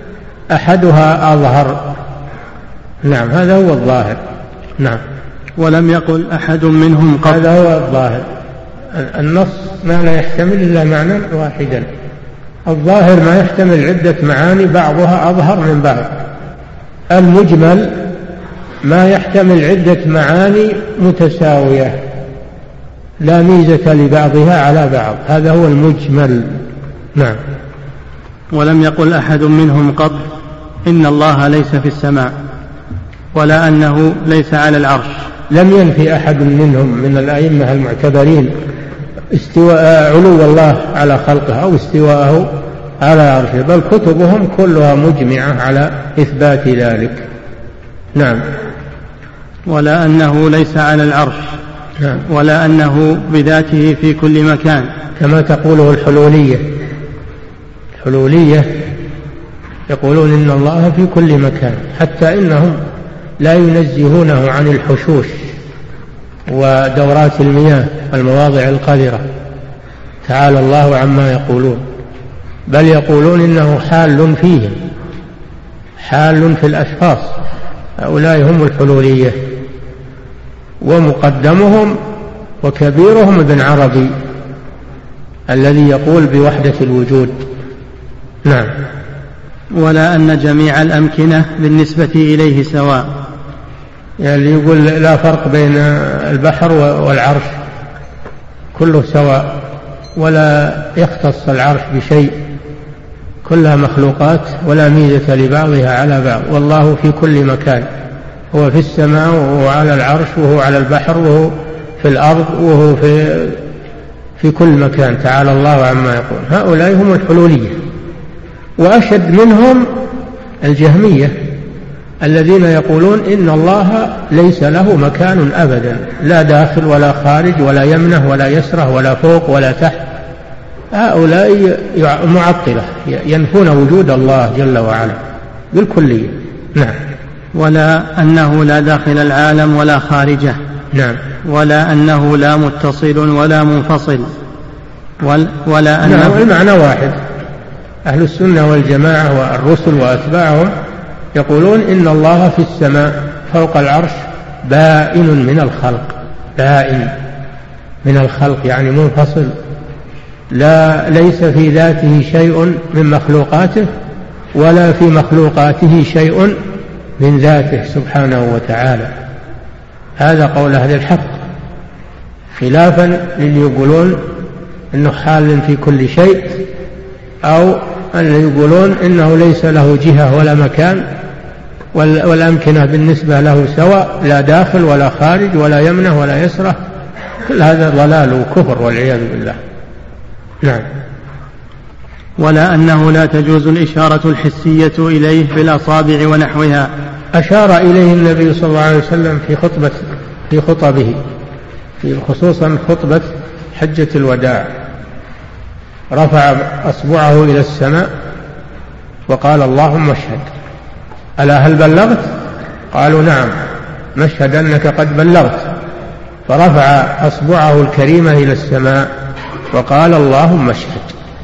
أحدها أظهر. نعم، هذا هو الظاهر. نعم. ولم يقل أحد منهم قط. هذا هو الظاهر، النص ما لا يحتمل إلا معنى واحدا، الظاهر ما يحتمل عدة معاني بعضها أظهر من بعض، المجمل ما يحتمل عدة معاني متساوية لا ميزة لبعضها على بعض، هذا هو المجمل. نعم. ولم يقل أحد منهم قط إن الله ليس في السماء ولا أنه ليس على العرش. لم ينفي أحد منهم من الأئمة المعتبرين استواء علو الله على خلقه أو استواءه على عرشه، بل كتبهم كلها مجمعة على إثبات ذلك. نعم. ولا أنه ليس على العرش. نعم. ولا أنه بذاته في كل مكان كما تقوله الحلولية. الحلولية يقولون إن الله في كل مكان، حتى إنهم لا ينزهونه عن الحشوش ودورات المياه المواضع القذرة، تعالى الله عما يقولون، بل يقولون إنه حال فيهم، حال في الأشخاص. هؤلاء هم الحلولية، ومقدمهم وكبيرهم ابن عربي الذي يقول بوحدة الوجود. نعم. ولا أن جميع الأمكنة بالنسبة إليه سواء، يعني يقول لا فرق بين البحر والعرش، كله سواء، ولا يختص العرش بشيء، كلها مخلوقات ولا ميزة لبعضها على بعض، والله في كل مكان، هو في السماء وهو على العرش وهو على البحر وهو في الأرض وهو في, في كل مكان، تعالى الله عما يقول. هؤلاء هم الحلولية، وأشد منهم الجهمية الذين يقولون إن الله ليس له مكان أبدا، لا داخل ولا خارج ولا يمنه ولا يسره ولا فوق ولا تحت. هؤلاء معطلة ينفون وجود الله جل وعلا بالكلية. نعم. ولا أنه لا داخل العالم ولا خارجه. نعم. ولا أنه لا متصل ولا منفصل. ولا أنه نعم، المعنى واحد. أهل السنة والجماعة والرسل وأتباعهم يقولون إن الله في السماء فوق العرش بائن من الخلق، بائن من الخلق يعني منفصل، لا ليس في ذاته شيء من مخلوقاته ولا في مخلوقاته شيء من ذاته سبحانه وتعالى. هذا قول أهل الحق، خلافا للي يقولون إنه حال في كل شيء، أو اللي يقولون إنه ليس له جهة ولا مكان والأمكنة بالنسبة له سواء، لا داخل ولا خارج ولا يمنه ولا يسره. كل هذا ضلال وكفر والعياذ بالله. نعم. ولا أنه لا تجوز الإشارة الحسية إليه بالأصابع ونحوها. أشار إليه النبي صلى الله عليه وسلم في خطبة في خطبه، في خصوصا خطبة حجة الوداع، رفع أصبعه إلى السماء وقال اللهم اشهد، ألا هل بلغت؟ قالوا نعم نشهد أنك قد بلغت، فرفع أصبعه الكريمة إلى السماء وقال اللهم اشهد.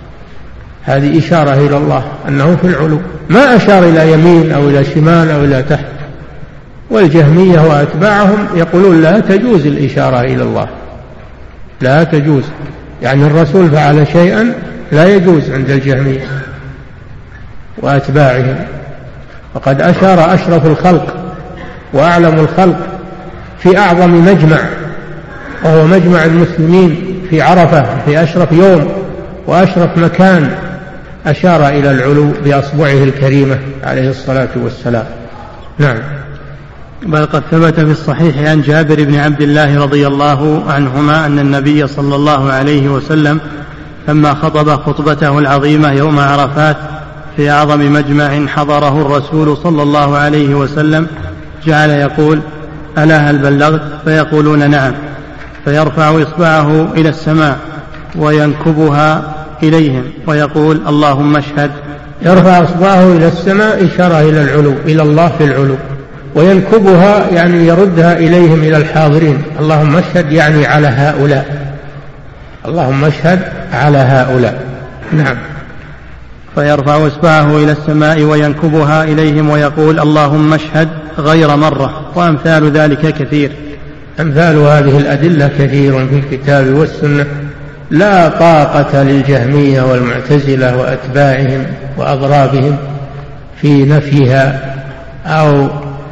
هذه إشارة إلى الله أنه في العلو، ما أشار إلى يمين أو إلى شمال أو إلى تحت. والجهمية وأتباعهم يقولون لا تجوز الإشارة إلى الله، لا تجوز، يعني الرسول فعل شيئا لا يجوز عند الجهمية وأتباعهم. وقد أشار أشرف الخلق وأعلم الخلق في أعظم مجمع، وهو مجمع المسلمين في عرفة، في أشرف يوم وأشرف مكان، أشار إلى العلو بأصبعه الكريمة عليه الصلاة والسلام. نعم. بل قد ثبت في الصحيح عن جابر بن عبد الله رضي الله عنهما أن النبي صلى الله عليه وسلم لما خطب خطبته العظيمة يوم عرفات في أعظم مجمع حضره الرسول صلى الله عليه وسلم جعل يقول: ألا هل بلغت؟ فيقولون: نعم. فيرفع إصبعه إلى السماء وينكبها إليهم ويقول: اللهم اشهد. يرفع إصبعه إلى السماء إشارة إلى العلو، إلى الله في العلو، وينكبها يعني يردها إليهم إلى الحاضرين: اللهم اشهد، يعني على هؤلاء، اللهم اشهد على هؤلاء. نعم. فيرفع إصبعه إلى السماء وينكبها إليهم ويقول: اللهم اشهد، غير مرة. وأمثال ذلك كثير. أمثال هذه الأدلة كثير في الكتاب والسنة، لا طاقة للجهمية والمعتزلة وأتباعهم وأضرابهم في نفيها أو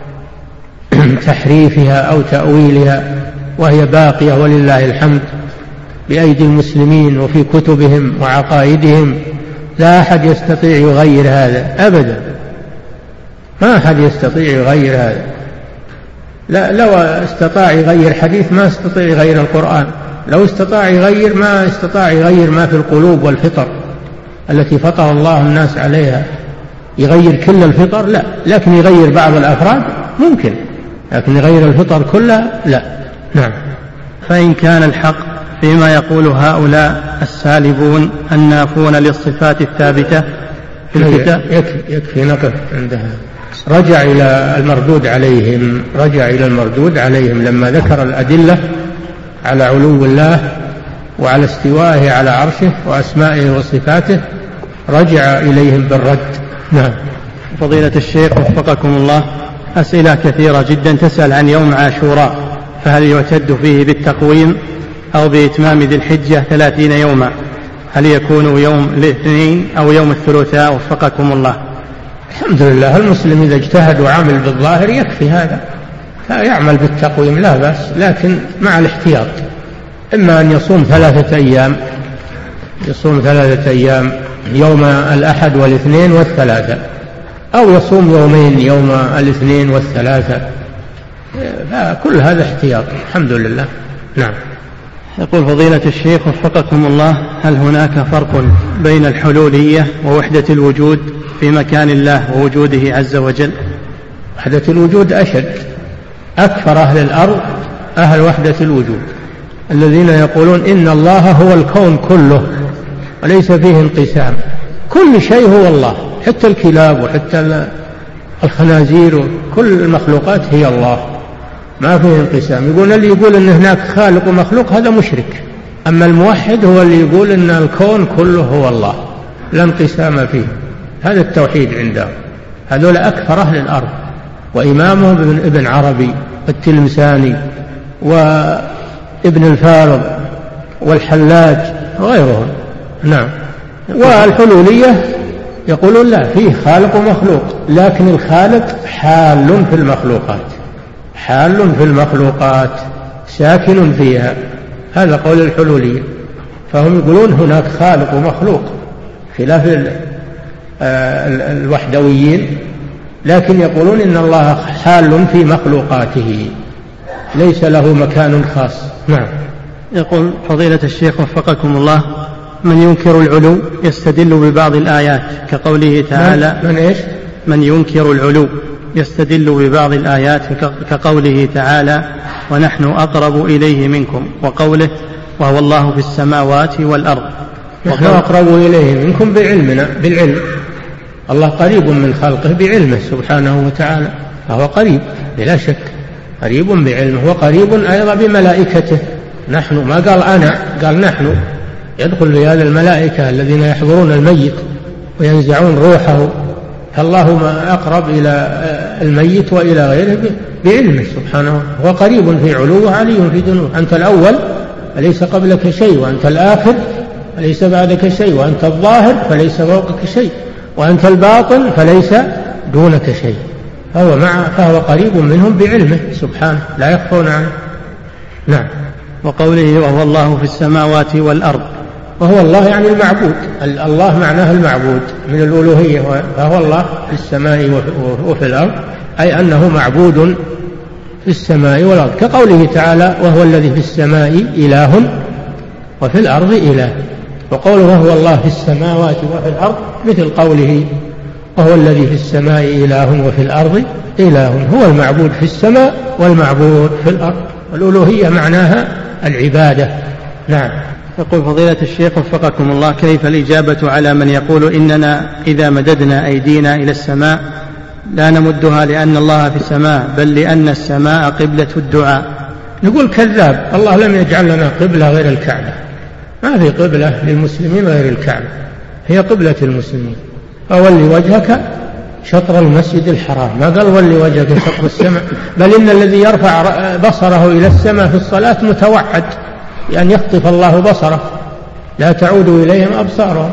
تحريفها أو تأويلها، وهي باقية ولله الحمد بأيدي المسلمين وفي كتبهم وعقائدهم. لا أحد يستطيع يغير هذا أبدا، ما أحد يستطيع يغير هذا. لا، لو استطاع يغير حديث ما استطيع يغير القرآن، لو استطاع يغير ما استطاع يغير ما في القلوب والفطر التي فطر الله الناس عليها. يغير كل الفطر لا، لكن يغير بعض الأفراد ممكن، لكن يغير الفطر كلها لا. نعم. فإن كان الحق فيما يقول هؤلاء السالبون النافون للصفات الثابتة في الكتاب. يكفي, يكفي نقف عندها. رجع إلى المردود عليهم، رجع إلى المردود عليهم لما ذكر الأدلة على علو الله وعلى استوائه على عرشه وأسمائه وصفاته، رجع إليهم بالرد. نعم. فضيلة الشيخ وفقكم الله، أسئلة كثيرة جدا تسأل عن يوم عاشوراء، فهل يعتد فيه بالتقويم أو بإتمام ذي الحجة ثلاثين يوما؟ هل يكون يوم الاثنين أو يوم الثلاثاء؟ وفقكم الله. الحمد لله، المسلم إذا اجتهد وعمل بالظاهر يكفي هذا، فيعمل بالتقويم لا بأس، لكن مع الاحتياط. إما أن يصوم ثلاثة أيام، يصوم ثلاثة أيام يوم الأحد والاثنين والثلاثة، أو يصوم يومين يوم الاثنين والثلاثة، كل هذا احتياط. الحمد لله. نعم. يقول فضيلة الشيخ وفقكم الله: هل هناك فرق بين الحلولية ووحدة الوجود في مكان الله ووجوده عز وجل؟ وحدة الوجود أشد، أكثر أهل الأرض أهل وحدة الوجود، الذين يقولون إن الله هو الكون كله وليس فيه انقسام، كل شيء هو الله، حتى الكلاب وحتى الخنازير وكل المخلوقات هي الله، ما فيه انقسام. يقول اللي يقول ان هناك خالق ومخلوق هذا مشرك، اما الموحد هو اللي يقول ان الكون كله هو الله لا انقسام فيه. هذا التوحيد عندهم، هذول اكثر اهل الارض، وامامهم ابن, ابن عربي والتلمساني وابن الفارض والحلاج وغيرهم. نعم. والحلولية يقولون لا، فيه خالق ومخلوق، لكن الخالق حال في المخلوقات، حال في المخلوقات ساكن فيها، هذا قول الحلولية. فهم يقولون هناك خالق ومخلوق خلاف الوحدويين، لكن يقولون إن الله حال في مخلوقاته ليس له مكان خاص. نعم. يقول فضيلة الشيخ وفقكم الله: من ينكر العلو يستدل ببعض الآيات كقوله تعالى من, من إيش؟ من ينكر العلو يستدل ببعض الآيات كقوله تعالى: ونحن أقرب إليه منكم، وقوله: وهو الله في السماوات والأرض. نحن أقرب إليه منكم بعلمنا، بالعلم، الله قريب من خلقه بعلمه سبحانه وتعالى، فهو قريب بلا شك، قريب بعلمه، وقريب أيضا بملائكته. نحن ما قال أنا، قال نحن، يدخل في هذا الملائكة الذين يحضرون الميت وينزعون روحه، فالله أقرب إلى الميت وإلى غيره بعلمه سبحانه، هو قريب في علوه علي في دنوه. أنت الأول أليس قبلك شيء، وأنت الآخر فليس بعدك شيء، وأنت الظاهر فليس فوقك شيء، وأنت الباطن فليس دونك شيء. فهو, مع فهو قريب منهم بعلمه سبحانه لا يخفون عنه. نعم. وقوله وهو الله في السماوات والأرض، وهو الله يعني المعبود، الله معناه المعبود من الألوهية، فهو الله في السماء وفي الأرض، أي أنه معبود في السماء والأرض، كقوله تعالى وهو الذي في السماء إله وفي الأرض إله. وقوله وهو الله في السماوات وفي الأرض مثل قوله وهو الذي في السماء إله وفي الأرض إله، هو المعبود في السماء والمعبود في الأرض، والألوهية معناها العبادة. نعم. يقول فضيلة الشيخ وفقكم الله: كيف الإجابة على من يقول إننا إذا مددنا أيدينا إلى السماء لا نمدها لأن الله في السماء، بل لأن السماء قبلة الدعاء؟ نقول كذاب، الله لم يجعل لنا قبلة غير الكعبة، ما في قبلة للمسلمين غير الكعبة، هي قبلة المسلمين. فولي وجهك شطر المسجد الحرام، ما قال ولي وجهك شطر السماء، بل إن الذي يرفع بصره إلى السماء في الصلاة متوعد لأن يخطف الله بصره، لا تعود إليهم أبصارهم.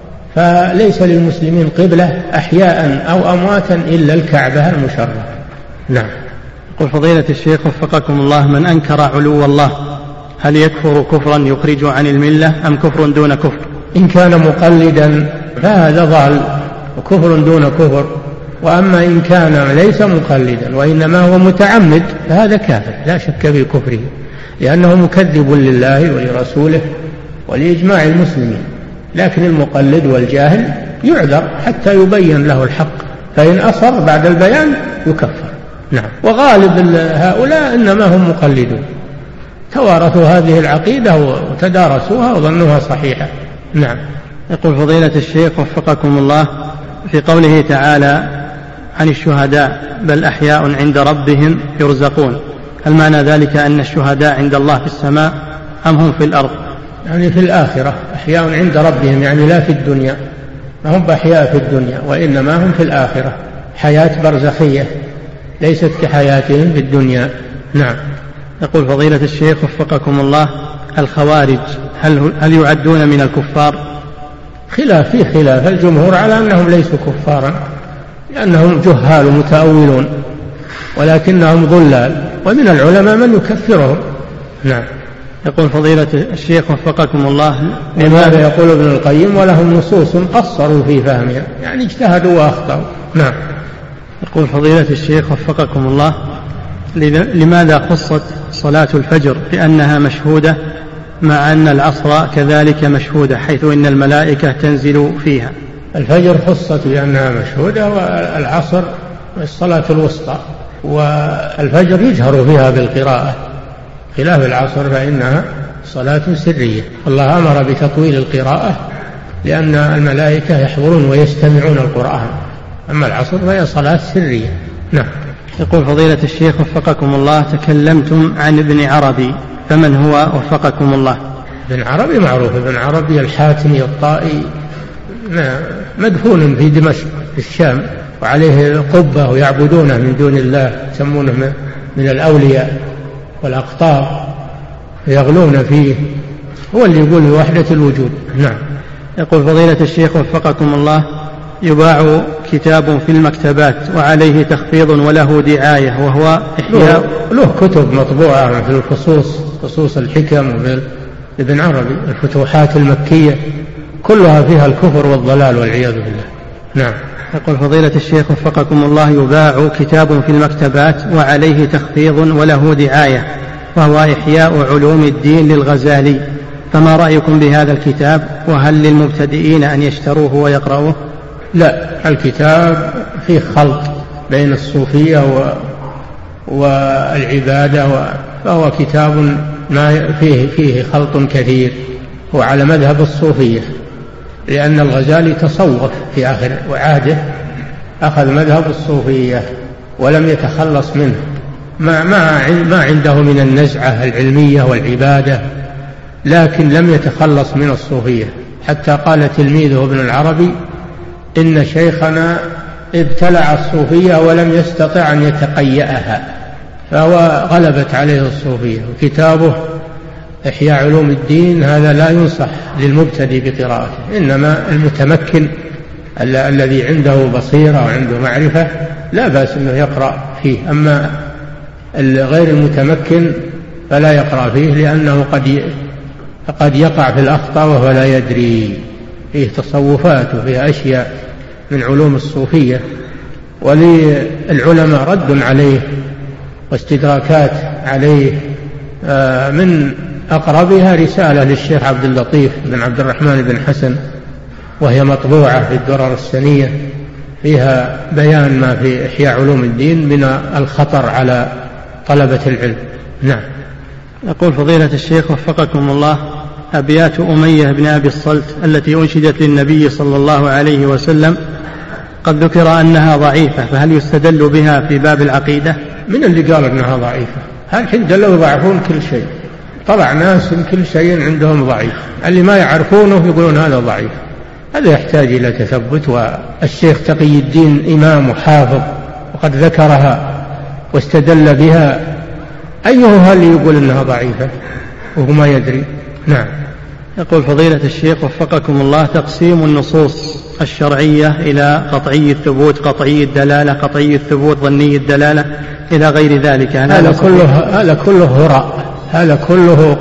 فليس للمسلمين قبلة أحياء أو أمواتا إلا الكعبة المشرفة. نعم. يقول فضيلة الشيخ وفقكم الله: من أنكر علو الله هل يكفر كفرا يخرج عن الملة أم كفر دون كفر؟ إن كان مقلدا فهذا ضال وكفر دون كفر، وأما إن كان ليس مقلدا وإنما هو متعمد فهذا كافر لا شك في كفره، لأنه مكذب لله ولرسوله ولإجماع المسلمين. لكن المقلد والجاهل يعذر حتى يبين له الحق، فإن أصر بعد البيان يكفر. نعم. وغالب هؤلاء إنما هم مقلدون، توارثوا هذه العقيدة وتدارسوها وظنوها صحيحة. نعم. يقول فضيلة الشيخ وفقكم الله: في قوله تعالى عن الشهداء بل أحياء عند ربهم يرزقون، هل معنى ذلك أن الشهداء عند الله في السماء أم هم في الأرض؟ يعني في الآخرة، أحياء عند ربهم يعني لا في الدنيا، ما هم بأحياء في الدنيا وإنما هم في الآخرة، حياة برزخية ليست كحياتهم في الدنيا. نعم. يقول فضيلة الشيخ وفقكم الله: الخوارج هل, هل يعدون من الكفار؟ خلاف في خلاف، الجمهور على أنهم ليسوا كفارا لأنهم جهال متأولون ولكنهم ضلال، ومن العلماء من يكفرهم. نعم. يقول فضيلة الشيخ وفقكم الله: لماذا يقول ابن القيم ولهم نصوص قصروا في فهمها، يعني اجتهدوا وأخطأوا. نعم. يقول فضيلة الشيخ وفقكم الله: لماذا خصت صلاة الفجر بأنها مشهودة مع أن العصر كذلك مشهودة، حيث إن الملائكة تنزل فيها؟ الفجر خصت بأنها مشهودة، والعصر الصلاة الوسطى، والفجر يجهر فيها بالقراءة خلاف العصر فإنها صلاة سرية. الله أمر بتطويل القراءة لأن الملائكة يحضرون ويستمعون القرآن، أما العصر فهي صلاة سرية. نعم. يقول فضيلة الشيخ وفقكم الله: تكلمتم عن ابن عربي، فمن هو وفقكم الله؟ ابن عربي معروف، ابن عربي الحاتمي الطائي مدفون في دمشق في الشام، وعليه قبة ويعبدونه من دون الله، يسمونه من الأولياء والأقطاب يغلون فيه، هو اللي يقول بوحدة الوجود. نعم. يقول فضيلة الشيخ وفقكم الله: يباع كتاب في المكتبات وعليه تخفيض وله دعاية، وهو إحياء له كتب مطبوعة في الخصوص، خصوص الحكم ابن عربي، الفتوحات المكية، كلها فيها الكفر والضلال والعياذ بالله. نعم. يقول فضيلة الشيخ وفقكم الله: يباع كتاب في المكتبات وعليه تخفيض وله دعاية، وهو إحياء علوم الدين للغزالي، فما رأيكم بهذا الكتاب؟ وهل للمبتدئين أن يشتروه ويقرأوه؟ لا، الكتاب فيه خلط بين الصوفية و... والعبادة و... فهو كتاب ما فيه, فيه خلط كثير، هو على مذهب الصوفية، لأن الغزالي تصوف في آخر وعاده، أخذ مذهب الصوفية ولم يتخلص منه، ما, ما, ما عنده من النزعة العلمية والعبادة، لكن لم يتخلص من الصوفية، حتى قال تلميذه ابن العربي: إن شيخنا ابتلع الصوفية ولم يستطع أن يتقيأها، فهو غلبت عليه الصوفية، وكتابه إحياء علوم الدين هذا لا ينصح للمبتدئ بقراءته، إنما المتمكن الذي عنده بصيرة وعنده معرفة لا بأس أنه يقرأ فيه، أما غير المتمكن فلا يقرأ فيه، لأنه قد قد يقع في الأخطاء وهو لا يدري. فيه تصوفات وفيه أشياء من علوم الصوفية، وللعلماء رد عليه واستدراكات عليه. من أقربها رسالة للشيخ عبد اللطيف بن عبد الرحمن بن حسن، وهي مطبوعة في الدرر السنية، فيها بيان ما في إحياء علوم الدين من الخطر على طلبة العلم. نعم. يقول فضيلة الشيخ وفقكم الله: أبيات أمية بن أبي الصلت التي أنشدت للنبي صلى الله عليه وسلم قد ذكر أنها ضعيفة، فهل يستدل بها في باب العقيدة؟ من اللي قال أنها ضعيفة؟ هالحين دلوا يضعفون كل شيء، طلع ناس من كل شيء عندهم ضعيف، اللي ما يعرفونه يقولون هذا ضعيف. هذا يحتاج إلى تثبت، والشيخ تقي الدين إمام وحافظ وقد ذكرها واستدل بها، أيها اللي يقول أنها ضعيفة وهو ما يدري؟ نعم. يقول فضيلة الشيخ وفقكم الله: تقسيم النصوص الشرعية إلى قطعي الثبوت، قطعي الدلالة، قطعي الثبوت، ظني الدلالة، إلى غير ذلك، هذا كله هذا كله هراء، هذا كله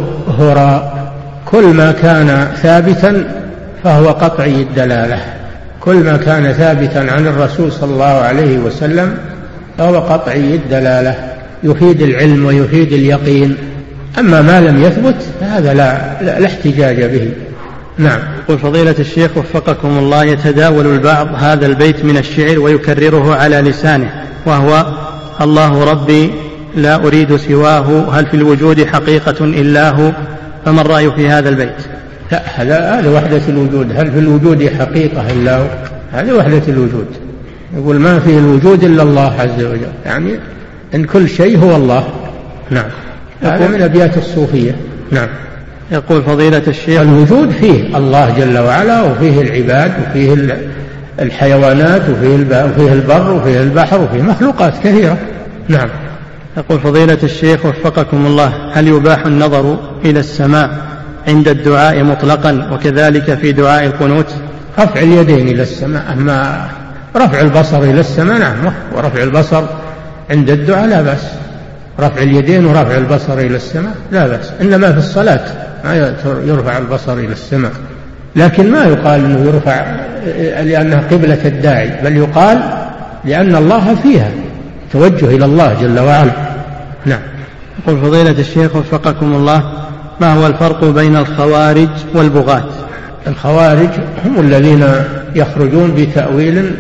هراء. كل ما كان ثابتا فهو قطعي الدلالة، كل ما كان ثابتا عن الرسول صلى الله عليه وسلم فهو قطعي الدلالة، يفيد العلم ويفيد اليقين. أما ما لم يثبت فهذا لا, لا, لا احتجاج به. نعم. يقول فضيلة الشيخ وفقكم الله: يتداول البعض هذا البيت من الشعر ويكرره على لسانه، وهو: الله ربي لا أريد سواه، هل في الوجود حقيقة إلا هو؟ فما الرأي في هذا البيت؟ لا، هذا هذا وحدة الوجود، هل في الوجود حقيقة إلا هو، هذا وحدة الوجود. يقول ما فيه الوجود إلا الله عز وجل، يعني إن كل شيء هو الله. نعم. هذا من أبيات الصوفية. نعم. يقول فضيلة الشيخ: الوجود فيه الله جل وعلا، وفيه العباد، وفيه الحيوانات، وفيه البر، وفيه البحر، وفيه مخلوقات كثيرة. نعم. يقول فضيلة الشيخ وفقكم الله: هل يباح النظر إلى السماء عند الدعاء مطلقا وكذلك في دعاء القنوت؟ رفع اليدين إلى السماء، أما رفع البصر إلى السماء نعم، ورفع البصر عند الدعاء لا بأس، رفع اليدين ورفع البصر إلى السماء لا بأس، إنما في الصلاة ما يرفع البصر إلى السماء، لكن ما يقال أنه يرفع لأنها قبلة الداعي، بل يقال لأن الله فيها، توجه إلى الله جل وعلا. نعم. يقول فضيلة الشيخ وفقكم الله: ما هو الفرق بين الخوارج والبغاة؟ الخوارج هم الذين يخرجون بتأويل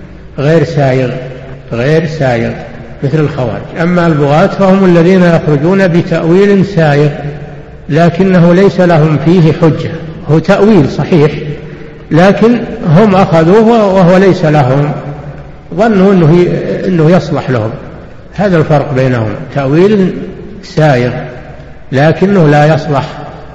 غير سائغ غير سائغ مثل الخوارج، أما البغاة فهم الذين يخرجون بتأويل سائغ لكنه ليس لهم فيه حجة، هو تأويل صحيح لكن هم أخذوه وهو ليس لهم، ظنوا أنه, إنه يصلح لهم. هذا الفرق بينهم، تأويل سائغ لكنه لا يصلح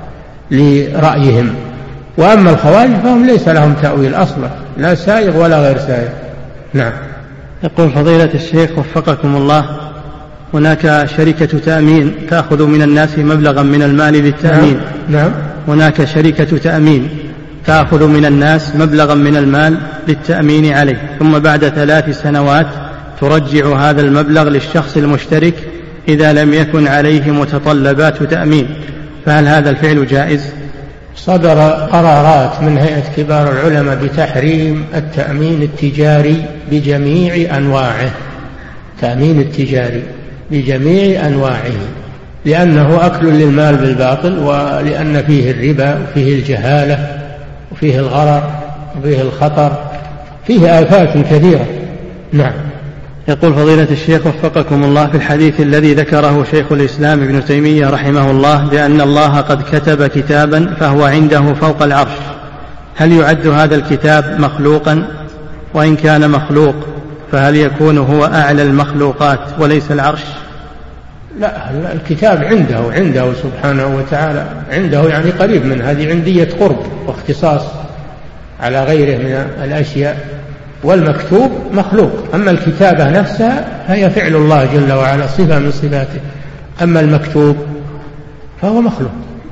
لرأيهم، وأما الخوارج فهم ليس لهم تأويل أصلا، لا سائغ ولا غير سائغ. نعم. يقول فضيلة الشيخ وفقكم الله: هناك شركة تأمين تأخذ من الناس مبلغا من المال للتأمين. نعم. هناك شركة تأمين تأخذ من الناس مبلغا من المال للتأمين عليه، ثم بعد ثلاث سنوات ترجع هذا المبلغ للشخص المشترك إذا لم يكن عليه متطلبات تأمين، فهل هذا الفعل جائز؟ صدر قرارات من هيئة كبار العلماء بتحريم التأمين التجاري بجميع أنواعه، تأمين التجاري بجميع أنواعه، لأنه أكل للمال بالباطل، ولأن فيه الربا وفيه الجهالة وفيه الغرر وفيه الخطر، فيه آفات كثيرة. نعم. يقول فضيلة الشيخ وفقكم الله: في الحديث الذي ذكره شيخ الإسلام ابن تيمية رحمه الله بأن الله قد كتب كتابا فهو عنده فوق العرش، هل يعد هذا الكتاب مخلوقا؟ وإن كان مخلوق فهل يكون هو أعلى المخلوقات وليس العرش؟ لا, لا، الكتاب عنده عنده سبحانه وتعالى، عنده يعني قريب من هذه عندية قرب واختصاص على غيره من الأشياء، والمكتوب مخلوق، أما الكتابة نفسها هي فعل الله جل وعلا، صفة من صفاته، أما المكتوب فهو مخلوق.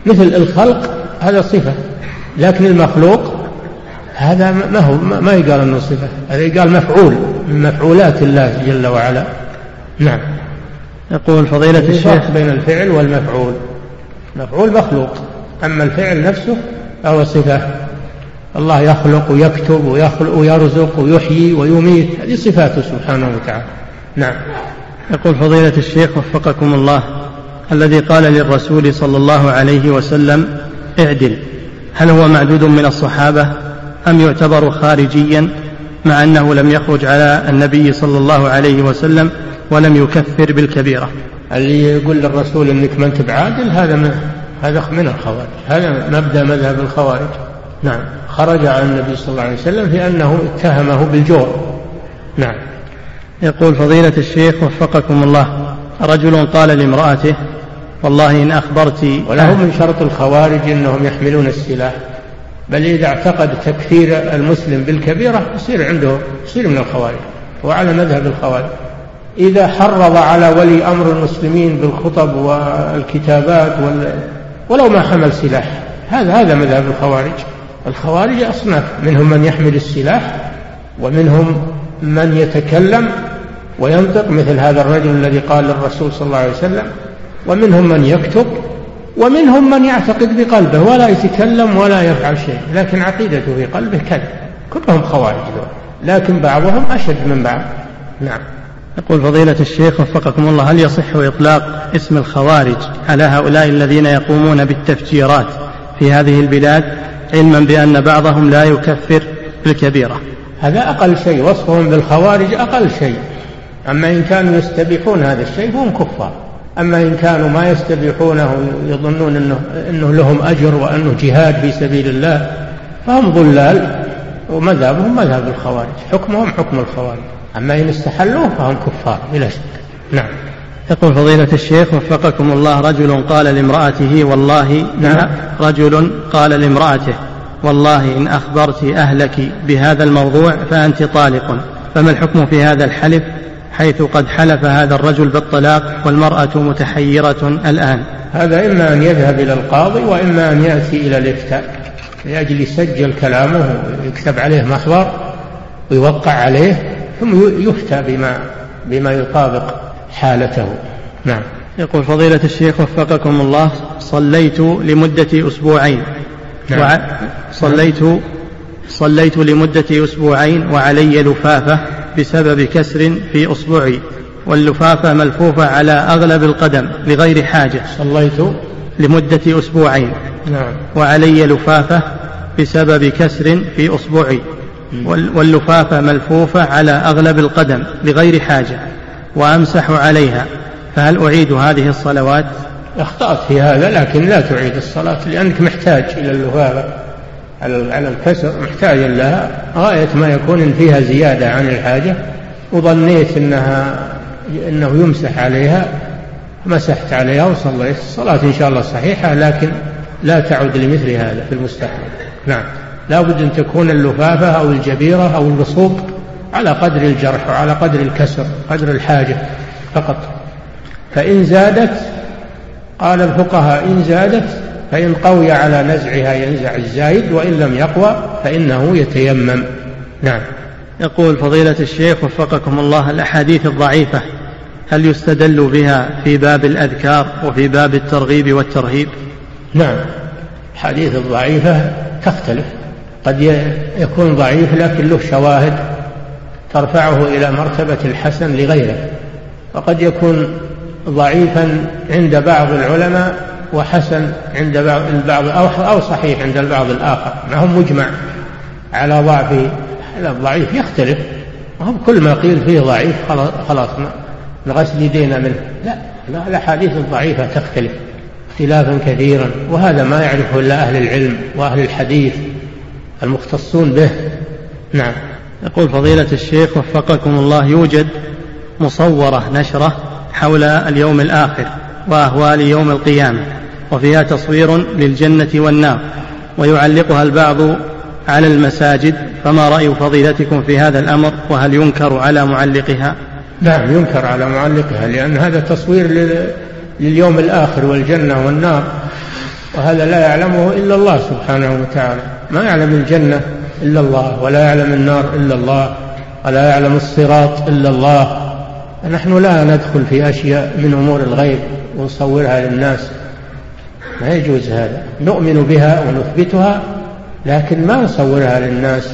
مثل الخلق هذا صفة، لكن المخلوق هذا ما هو ما يقال أنه صفة، هذا يقال مفعول من مفعولات الله جل وعلا. نعم. يقول فضيلة الشيخ بين الفعل والمفعول، مفعول مخلوق، أما الفعل نفسه فهو صفة. الله يخلق ويكتب ويخلق ويرزق ويحيي ويميت، هذه صفاته سبحانه وتعالى. نعم. يقول فضيلة الشيخ وفقكم الله، الذي قال للرسول صلى الله عليه وسلم اعدل، هل هو معدود من الصحابة أم يعتبر خارجيا مع أنه لم يخرج على النبي صلى الله عليه وسلم ولم يكفر بالكبيرة؟ اللي يقول للرسول انك ما انت بعادل هذا من هذا من الخوارج، هذا مبدأ مذهب الخوارج. نعم. خرج عن النبي صلى الله عليه وسلم في أنه اتهمه بالجور. نعم. يقول فضيلة الشيخ وفقكم الله، رجل قال لامرأته والله إن أخبرت، وله من شرط الخوارج أنهم يحملون السلاح، بل إذا اعتقد تكفير المسلم بالكبيرة يصير عنده يصير من الخوارج، وعلى مذهب الخوارج. إذا حرض على ولي أمر المسلمين بالخطب والكتابات ولو ما حمل سلاح، هذا هذا مذهب الخوارج. الخوارج أصناف، منهم من يحمل السلاح ومنهم من يتكلم وينطق مثل هذا الرجل الذي قال للرسول صلى الله عليه وسلم، ومنهم من يكتب، ومنهم من يعتقد بقلبه ولا يتكلم ولا يفعل شيء لكن عقيدته في قلبه كذب، كلهم خوارج دول، لكن بعضهم أشد من بعض. نعم. يقول فضيلة الشيخ وفقكم الله، هل يصح إطلاق اسم الخوارج على هؤلاء الذين يقومون بالتفجيرات في هذه البلاد علما بأن بعضهم لا يكفر بالكبيرة؟ هذا أقل شيء، وصفهم بالخوارج أقل شيء. أما إن كانوا يستبيحون هذا الشيء فهم كفار، أما إن كانوا ما يستبيحونه يظنون أنه, إنه لهم أجر وأنه جهاد في سبيل الله فهم ضلال، ومذهبهم مذهب الخوارج، حكمهم حكم الخوارج. أما إن استحلوه فهم كفار بلا شك. نعم. يقول فضيلة الشيخ وفقكم الله، رجل قال لامرأته والله نعم. رجل قال لامرأته والله إن أخبرت أهلك بهذا الموضوع فأنت طالق، فما الحكم في هذا الحلف حيث قد حلف هذا الرجل بالطلاق والمرأة متحيرة الآن؟ هذا إما أن يذهب إلى القاضي وإما أن يأتي إلى الإفتاء لأجل يسجل كلامه ويكتب عليه محضر ويوقع عليه ثم يفتى بما, بما يطابق حالته. نعم. يقول فضيلة الشيخ وفقكم الله، صليت لمدة أسبوعين. نعم. وع... صليت صليت لمدة أسبوعين وعلي لفافة بسبب كسر في أصبعي، واللفافة ملفوفة على أغلب القدم لغير حاجة. صليت لمدة أسبوعين. نعم. وعلي لفافة بسبب كسر في أصبعي، واللفافة ملفوفة على أغلب القدم لغير حاجة وأمسح عليها، فهل أعيد هذه الصلوات؟ أخطأت في هذا، لكن لا تعيد الصلاة لأنك محتاج إلى اللفافة على الكسر، محتاج لها غاية ما يكون فيها زيادة عن الحاجة، وظنيت إنها إنه يمسح عليها، مسحت عليها وصليت. الصلاة إن شاء الله صحيحة، لكن لا تعود لمثل هذا في المستقبل. نعم. لا بد أن تكون اللفافة أو الجبيرة أو البصوق على قدر الجرح وعلى قدر الكسر، قدر الحاجة فقط. فإن زادت، قال الفقهاء إن زادت فإن قوي على نزعها ينزع الزايد، وإن لم يقوى فإنه يتيمم. نعم. يقول فضيلة الشيخ وفقكم الله، الأحاديث الضعيفة هل يستدل بها في باب الأذكار وفي باب الترغيب والترهيب؟ نعم. الحديث الضعيفة تختلف، قد يكون ضعيف لكن له شواهد ترفعه إلى مرتبة الحسن لغيره، وقد يكون ضعيفا عند بعض العلماء وحسن عند البعض أو صحيح عند البعض الآخر، ما هو مجمع على ضعفه. الضعيف يختلف، وهو كل ما قيل فيه ضعيف خلاص نغسل يدينا منه. لا، الأحاديث الضعيفة تختلف اختلافا كثيرا، وهذا ما يعرفه إلا أهل العلم وأهل الحديث المختصون به. نعم. يقول فضيلة الشيخ وفقكم الله، يوجد مصورة نشرة حول اليوم الآخر وأهوال يوم القيامة، وفيها تصوير للجنة والنار، ويعلقها البعض على المساجد، فما رأي فضيلتكم في هذا الأمر، وهل ينكر على معلقها؟ نعم، ينكر على معلقها، لأن هذا تصوير لليوم الآخر والجنة والنار، وهذا لا يعلمه إلا الله سبحانه وتعالى. ما يعلم الجنة إلا الله، ولا يعلم النار إلا الله، ولا يعلم الصراط إلا الله. نحن لا ندخل في أشياء من أمور الغيب ونصورها للناس، ما يجوز هذا. نؤمن بها ونثبتها لكن ما نصورها للناس،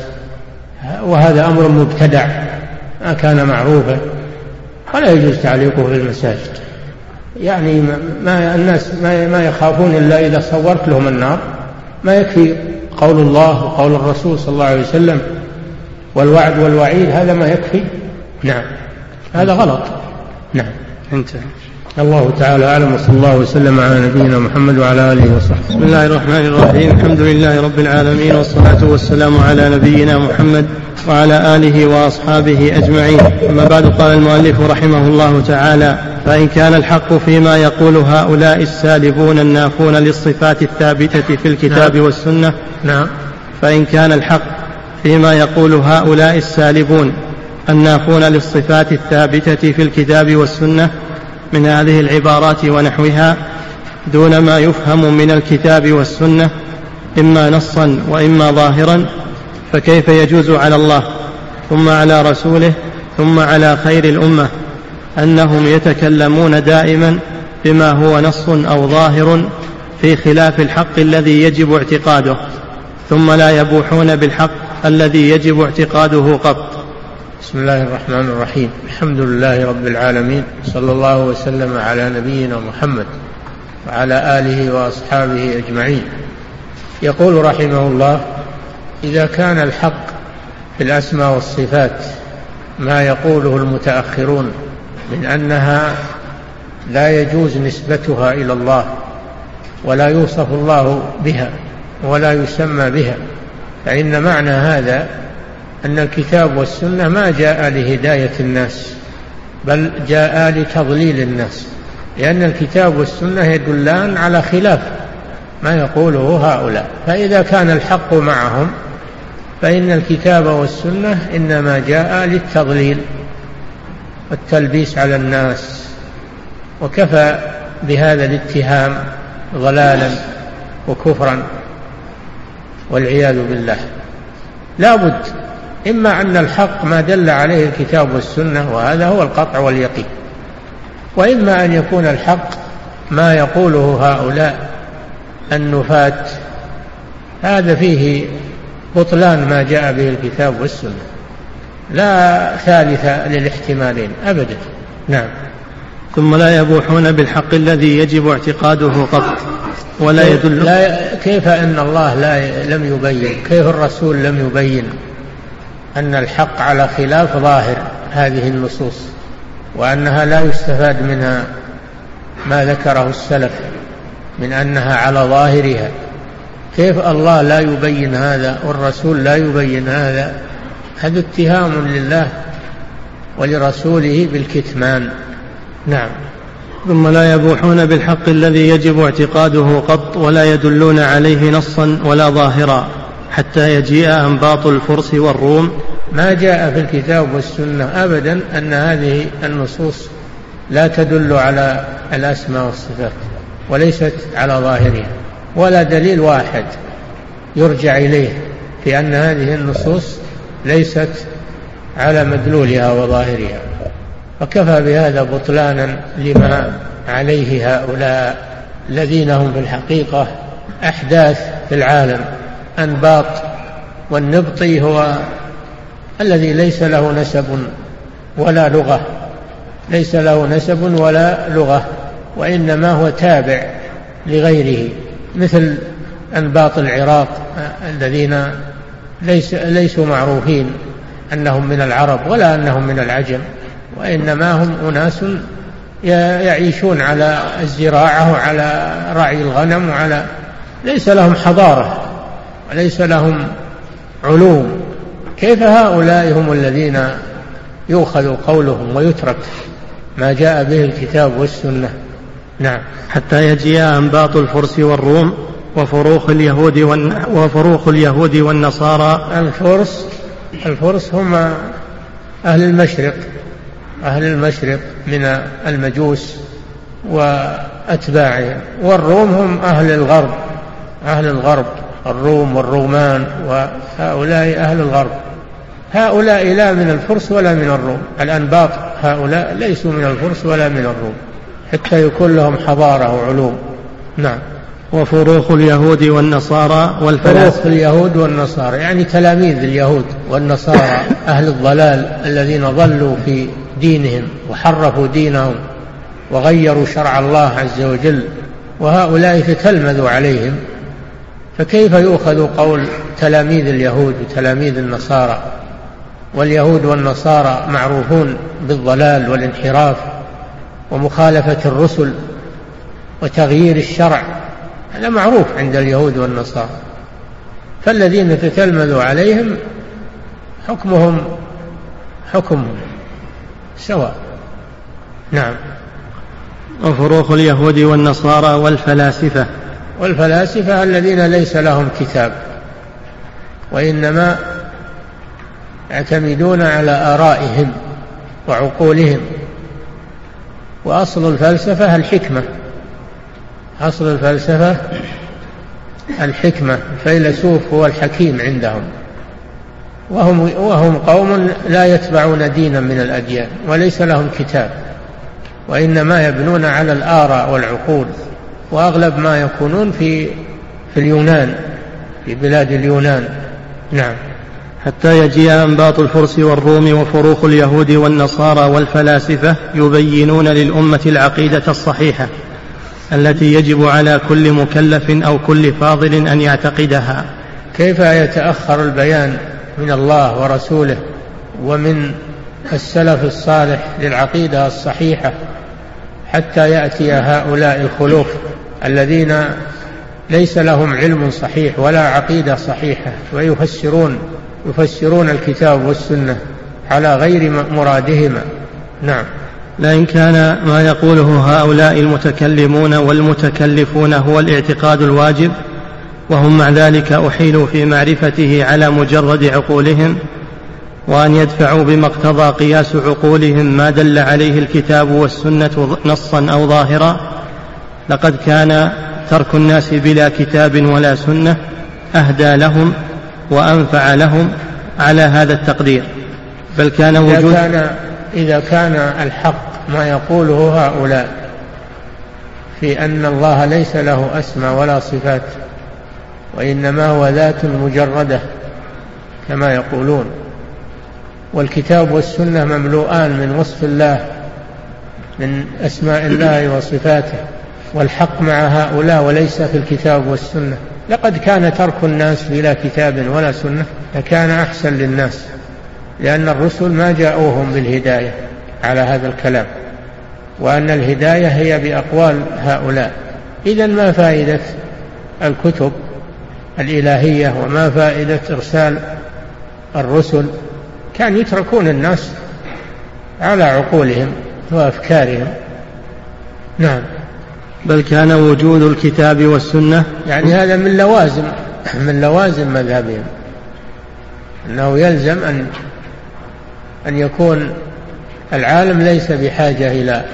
وهذا أمر مبتدع ما كان معروفا، ولا يجوز تعليقه في المساجد. يعني ما الناس ما يخافون إلا إذا صورت لهم النار. ما يكفي قول الله وقول الرسول صلى الله عليه وسلم والوعد والوعيد، هذا ما يكفي؟ نعم، هذا غلط. نعم، انتهى. الله تعالى أعلم، وصلى الله وسلم على نبينا محمد وعلى آله وصحبه. بسم الله الرحمن الرحيم. الحمد لله رب العالمين، والصلاة والسلام على نبينا محمد وعلى آله وأصحابه أجمعين. أما بعد، قال المؤلف رحمه الله تعالى: فإن كان الحق فيما يقول هؤلاء السالبون النافون للصفات الثابتة في الكتاب نعم. والسنة نعم. فإن كان الحق فيما يقول هؤلاء السالبون النافون للصفات الثابتة في الكتاب والسنة من هذه العبارات ونحوها دون ما يفهم من الكتاب والسنة إما نصا وإما ظاهرا، فكيف يجوز على الله ثم على رسوله ثم على خير الأمة أنهم يتكلمون دائما بما هو نص أو ظاهر في خلاف الحق الذي يجب اعتقاده، ثم لا يبوحون بالحق الذي يجب اعتقاده قط؟ بسم الله الرحمن الرحيم. الحمد لله رب العالمين، صلى الله وسلم على نبينا محمد وعلى آله وأصحابه أجمعين. يقول رحمه الله: إذا كان الحق في الأسماء والصفات ما يقوله المتأخرون من أنها لا يجوز نسبتها إلى الله، ولا يوصف الله بها ولا يسمى بها، فإن معنى هذا أن الكتاب والسنة ما جاء لهداية الناس، بل جاء لتضليل الناس، لأن الكتاب والسنة يدلان على خلاف ما يقوله هؤلاء. فإذا كان الحق معهم فإن الكتاب والسنة إنما جاء للتضليل والتلبيس على الناس، وكفى بهذا الاتهام ضلالا وكفرا والعياذ بالله. لا بد إما أن الحق ما دل عليه الكتاب والسنة، وهذا هو القطع واليقين، وإما أن يكون الحق ما يقوله هؤلاء النفاة، هذا فيه بطلان ما جاء به الكتاب والسنة، لا ثالث للاحتمالين أبدا. نعم. ثم لا يبوحون بالحق الذي يجب اعتقاده قط ولا يدل. لا، كيف أن الله لا لم يبين، كيف الرسول لم يبين أن الحق على خلاف ظاهر هذه النصوص، وأنها لا يستفاد منها ما ذكره السلف من أنها على ظاهرها؟ كيف الله لا يبين هذا والرسول لا يبين هذا؟ هذا اتهام لله ولرسوله بالكتمان. نعم. ثم لا يبوحون بالحق الذي يجب اعتقاده قط ولا يدلون عليه نصا ولا ظاهرا حتى يجيء أنباط الفرس والروم. ما جاء في الكتاب والسنة أبدا أن هذه النصوص لا تدل على الأسماء والصفات وليست على ظاهرها، ولا دليل واحد يرجع إليه في أن هذه النصوص ليست على مدلولها وظاهرها. وكفى بهذا بطلانا لما عليه هؤلاء الذين هم في الحقيقة أحداث في العالم، أنباط. والنبطي هو الذي ليس له نسب ولا لغة، ليس له نسب ولا لغة، وإنما هو تابع لغيره، مثل أنباط العراق الذين ليس ليسوا معروفين أنهم من العرب ولا أنهم من العجم، وإنما هم أناس يعيشون على الزراعة وعلى رعي الغنم، وعلى ليس لهم حضارة وليس لهم علوم. كيف هؤلاء هم الذين يؤخذ قولهم ويترك ما جاء به الكتاب والسنة؟ نعم. حتى يجيء أنباط الفرس والروم وفروخ اليهود وفروخ اليهود والنصارى. الفرس الفرس هم أهل المشرق، أهل المشرق من المجوس وأتباعهم. والروم هم أهل الغرب، أهل الغرب الروم والرومان، وهؤلاء أهل الغرب. هؤلاء لا من الفرس ولا من الروم، الأنباط هؤلاء ليسوا من الفرس ولا من الروم حتى يكون لهم حضارة وعلوم. نعم. وفروخ اليهود والنصارى والفلاسفة. فروخ اليهود والنصارى يعني تلاميذ اليهود والنصارى، أهل الضلال الذين ضلوا في دينهم وحرفوا دينهم وغيروا شرع الله عز وجل، وهؤلاء تتلمذوا عليهم. فكيف يؤخذ قول تلاميذ اليهود وتلاميذ النصارى؟ واليهود والنصارى معروفون بالضلال والانحراف ومخالفة الرسل وتغيير الشرع، هذا معروف عند اليهود والنصارى. فالذين تتلمذوا عليهم حكمهم حكمهم سواء. نعم. وفروخ اليهود والنصارى والفلاسفة. والفلاسفة الذين ليس لهم كتاب وإنما يعتمدون على آرائهم وعقولهم. وأصل الفلسفة الحكمة، أصل الفلسفة الحكمة، الفيلسوف هو الحكيم عندهم. وهم, وهم قوم لا يتبعون دينا من الأديان وليس لهم كتاب، وإنما يبنون على الآراء والعقول. وأغلب ما يكونون في في اليونان، في بلاد اليونان. نعم. حتى يجيء أنباط الفرس والروم وفروخ اليهود والنصارى والفلاسفة يبينون للأمة العقيدة الصحيحة التي يجب على كل مكلف أو كل فاضل أن يعتقدها. كيف يتأخر البيان من الله ورسوله ومن السلف الصالح للعقيدة الصحيحة حتى يأتي هؤلاء الخلوف الذين ليس لهم علم صحيح ولا عقيدة صحيحة، ويفسرون يفسرون الكتاب والسنة على غير مرادهما. نعم. لئن كان ما يقوله هؤلاء المتكلمون والمتكلفون هو الاعتقاد الواجب، وهم مع ذلك أحيلوا في معرفته على مجرد عقولهم، وأن يدفعوا بما اقتضى قياس عقولهم ما دل عليه الكتاب والسنة نصا أو ظاهرا، لقد كان ترك الناس بلا كتاب ولا سنة أهدى لهم وأنفع لهم على هذا التقدير. بل كان وجود إذا كان, إذا كان الحق ما يقوله هؤلاء في أن الله ليس له أسماء ولا صفات وإنما هو ذات مجردة كما يقولون، والكتاب والسنة مملوءان من وصف الله من أسماء الله وصفاته، والحق مع هؤلاء وليس في الكتاب والسنة، لقد كان ترك الناس بلا كتاب ولا سنة لكان أحسن للناس، لأن الرسل ما جاءوهم بالهداية على هذا الكلام، وأن الهداية هي بأقوال هؤلاء. إذن ما فائدة الكتب الإلهية وما فائدة إرسال الرسل؟ كان يتركون الناس على عقولهم وأفكارهم. نعم. بل كان وجود الكتاب والسنة يعني هذا من لوازم من لوازم مذهبهم، أنه يلزم أن أن يكون العالم ليس بحاجة إلى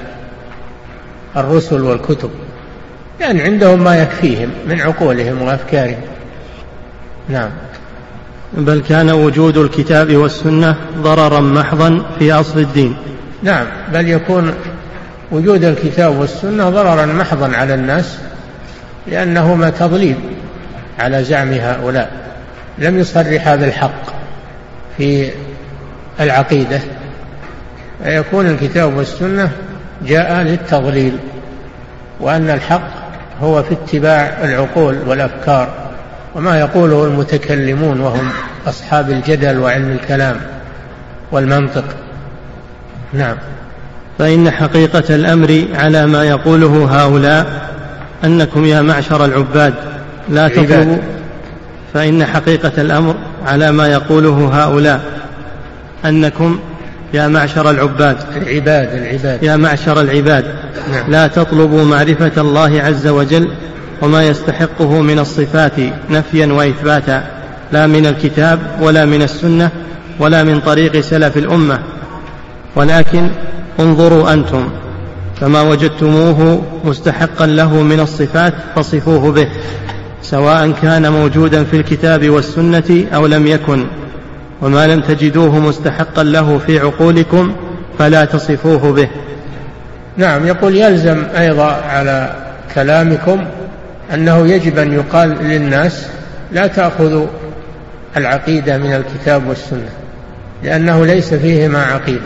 الرسل والكتب، لأن يعني عندهم ما يكفيهم من عقولهم وأفكارهم. نعم. بل كان وجود الكتاب والسنة ضررا محضا في أصل الدين. نعم. بل يكون وجود الكتاب والسنة ضررا محضا على الناس، لأنهما تضليل على زعم هؤلاء، لم يصرح هذا الحق في العقيدة، فيكون الكتاب والسنة جاء للتضليل، وأن الحق هو في اتباع العقول والأفكار وما يقوله المتكلمون وهم أصحاب الجدل وعلم الكلام والمنطق. نعم. فإن حقيقة الأمر على ما يقوله هؤلاء أنكم يا معشر العباد لا تطلبوا فإن حقيقة الأمر على ما يقوله هؤلاء أنكم يا معشر العباد العباد العباد يا معشر العباد نعم. لا تطلبوا معرفة الله عز وجل وما يستحقه من الصفات نفيا وإثباتا، لا من الكتاب ولا من السنة ولا من طريق سلف الأمة، ولكن انظروا أنتم فما وجدتموه مستحقا له من الصفات فصفوه به، سواء كان موجودا في الكتاب والسنة أو لم يكن، وما لم تجدوه مستحقا له في عقولكم فلا تصفوه به. نعم، يقول يلزم أيضا على كلامكم أنه يجب أن يقال للناس لا تأخذوا العقيدة من الكتاب والسنة، لأنه ليس فيهما عقيدة،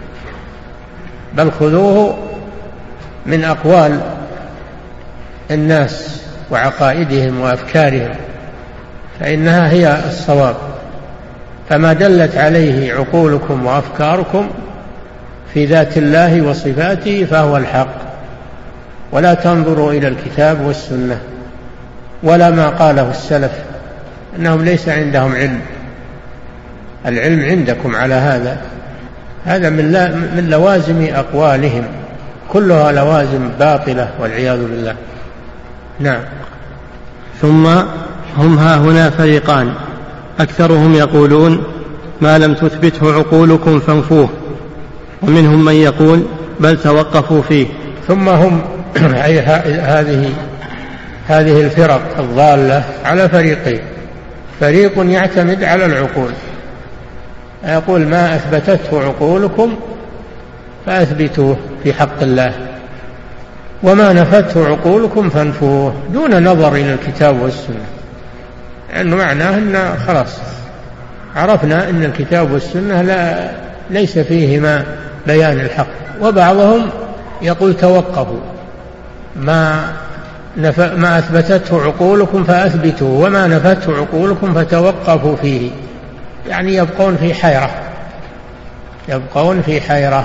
بل خذوه من أقوال الناس وعقائدهم وأفكارهم، فإنها هي الصواب. فما دلت عليه عقولكم وأفكاركم في ذات الله وصفاته فهو الحق، ولا تنظروا إلى الكتاب والسنة ولا ما قاله السلف، أنهم ليس عندهم علم، العلم عندكم على هذا. هذا من لوازم أقوالهم، كلها لوازم باطلة والعياذ بالله. نعم. ثم هم ها هنا فريقان، أكثرهم يقولون ما لم تثبته عقولكم فانفوه، ومنهم من يقول بل توقفوا فيه. ثم هم أي هذه هذه الفرق الضالة على فريقين، فريق يعتمد على العقول، يقول ما أثبتته عقولكم فأثبتوه في حق الله، وما نفته عقولكم فانفوه، دون نظر إلى الكتاب والسنة، لأنه معناه أن خلاص عرفنا أن الكتاب والسنة لا ليس فيهما بيان الحق. وبعضهم يقول توقفوا، ما ما أثبتته عقولكم فأثبتوه، وما نفته عقولكم فتوقفوا فيه، يعني يبقون في حيرة، يبقون في حيرة،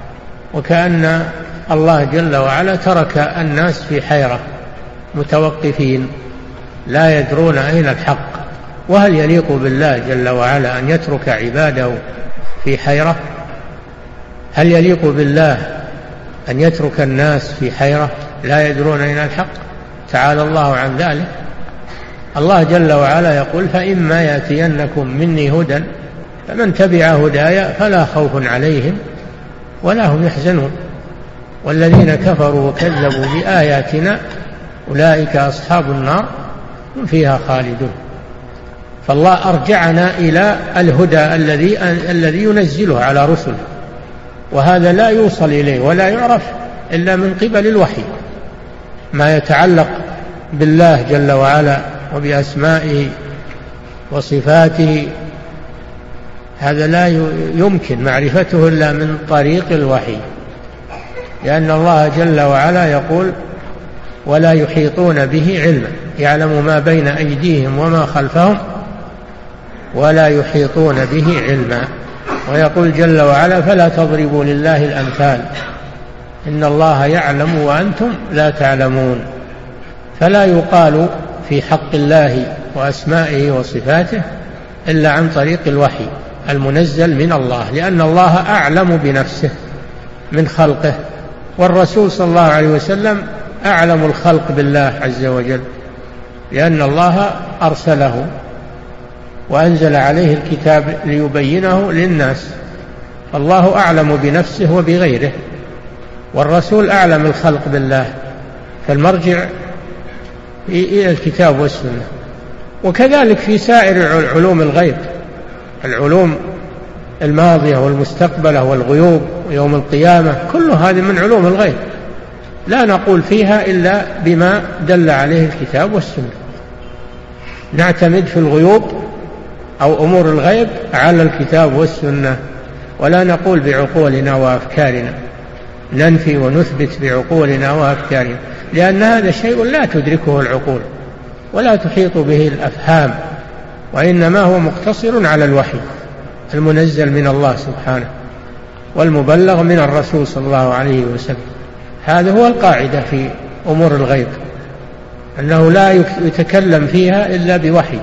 وكأن الله جل وعلا ترك الناس في حيرة متوقفين لا يدرون أين الحق. وهل يليق بالله جل وعلا أن يترك عباده في حيرة؟ هل يليق بالله أن يترك الناس في حيرة لا يدرون أين الحق؟ تعالى الله عن ذلك. الله جل وعلا يقول فإما يأتينكم مني هدى فمن تبع هدايا فلا خوف عليهم ولا هم يحزنون، والذين كفروا وكذبوا بآياتنا أولئك أصحاب النار هم فيها خالدون. فالله أرجعنا إلى الهدى الذي الذي ينزله على رسله، وهذا لا يوصل إليه ولا يعرف إلا من قبل الوحي. ما يتعلق بالله جل وعلا وبأسمائه وصفاته هذا لا يمكن معرفته إلا من طريق الوحي، لأن الله جل وعلا يقول ولا يحيطون به علما، يعلم ما بين أيديهم وما خلفهم ولا يحيطون به علما. ويقول جل وعلا فلا تضربوا لله الأمثال إن الله يعلم وأنتم لا تعلمون. فلا يقال في حق الله وأسمائه وصفاته إلا عن طريق الوحي المنزل من الله، لأن الله أعلم بنفسه من خلقه، والرسول صلى الله عليه وسلم أعلم الخلق بالله عز وجل، لأن الله أرسله وأنزل عليه الكتاب ليبينه للناس، فالله أعلم بنفسه وبغيره، والرسول أعلم الخلق بالله، فالمرجع إلى الكتاب والسنة. وكذلك في سائر علوم الغيب، العلوم الماضية والمستقبلة والغيوب ويوم القيامة، كل هذه من علوم الغيب لا نقول فيها إلا بما دل عليه الكتاب والسنة. نعتمد في الغيوب أو أمور الغيب على الكتاب والسنة، ولا نقول بعقولنا وأفكارنا، ننفي ونثبت بعقولنا وأفكارنا، لأن هذا شيء لا تدركه العقول ولا تحيط به الأفهام، وإنما هو مقتصر على الوحي المنزل من الله سبحانه والمبلغ من الرسول صلى الله عليه وسلم. هذا هو القاعدة في أمور الغيب، أنه لا يتكلم فيها إلا بوحي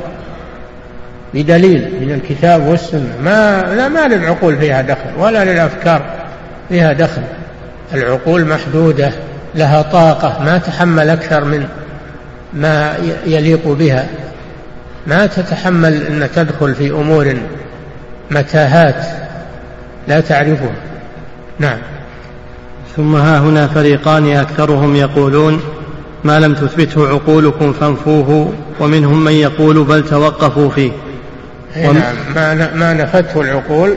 بدليل من الكتاب والسنة، ما لا ما للعقول فيها دخل ولا للأفكار فيها دخل. العقول محدودة، لها طاقة، ما تحمل أكثر من ما يليق بها، ما تتحمل أن تدخل في أمور متاهات لا تعرفها. نعم. ثم ها هنا فريقان أكثرهم يقولون ما لم تثبته عقولكم فانفوه، ومنهم من يقول بل توقفوا فيه. نعم، ما ما نفته العقول.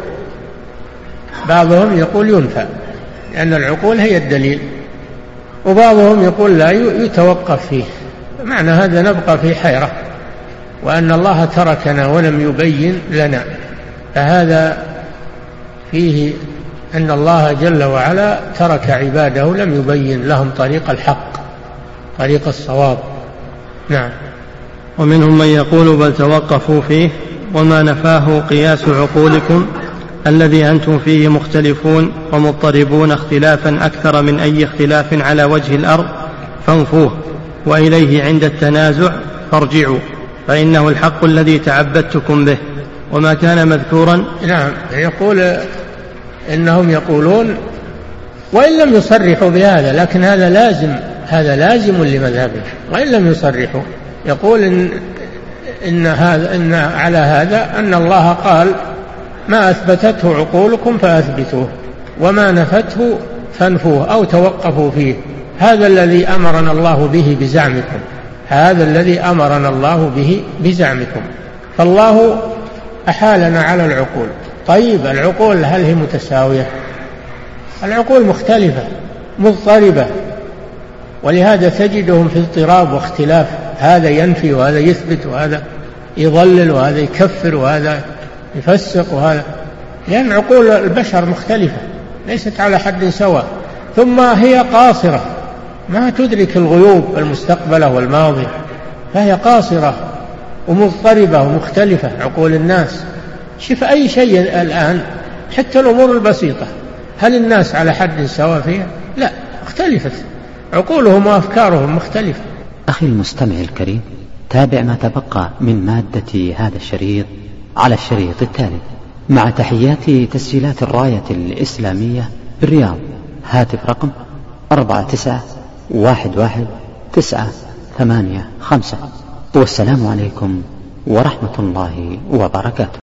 بعضهم يقول ينفى لأن العقول هي الدليل، وبعضهم يقول لا يتوقف فيه. معنى هذا نبقى في حيرة، وأن الله تركنا ولم يبين لنا، فهذا فيه أن الله جل وعلا ترك عباده لم يبين لهم طريق الحق، طريق الصواب. نعم. ومنهم من يقول بل توقفوا فيه، وما نفاه قياس عقولكم الذي أنتم فيه مختلفون ومضطربون اختلافا أكثر من أي اختلاف على وجه الأرض، فانفوه، وإليه عند التنازع فارجعوا، فإنه الحق الذي تعبدتكم به، وما كان مذكورا. نعم، يقول إنهم يقولون وإن لم يصرحوا بهذا، لكن هذا لازم، هذا لازم لمذهبه وإن لم يصرحوا. يقول إن, إن, هذا إن على هذا أن الله قال ما أثبتته عقولكم فأثبتوه، وما نفته فانفوه أو توقفوا فيه. هذا الذي أمرنا الله به بزعمكم، هذا الذي أمرنا الله به بزعمكم. فالله أحالنا على العقول. طيب العقول هل هي متساوية؟ العقول مختلفة مضطربة، ولهذا تجدهم في اضطراب واختلاف، هذا ينفي وهذا يثبت، وهذا يضلل وهذا يكفر وهذا يفسق، وهذا لأن عقول البشر مختلفة ليست على حد سواء. ثم هي قاصرة، ما تدرك الغيوب المستقبلة والماضي، فهي قاصرة ومضطربة ومختلفة عقول الناس. شوف أي شيء الآن، حتى الأمور البسيطة، هل الناس على حد سواء فيها؟ لا، اختلفت عقولهم وأفكارهم مختلفة. أخي المستمع الكريم، تابع ما تبقى من مادة هذا الشريط على الشريط التالي، مع تحيات تسجيلات الراية الإسلامية بالرياض. هاتف رقم أربعة تسعة واحد واحد تسعة ثمانية خمسة. والسلام عليكم ورحمة الله وبركاته.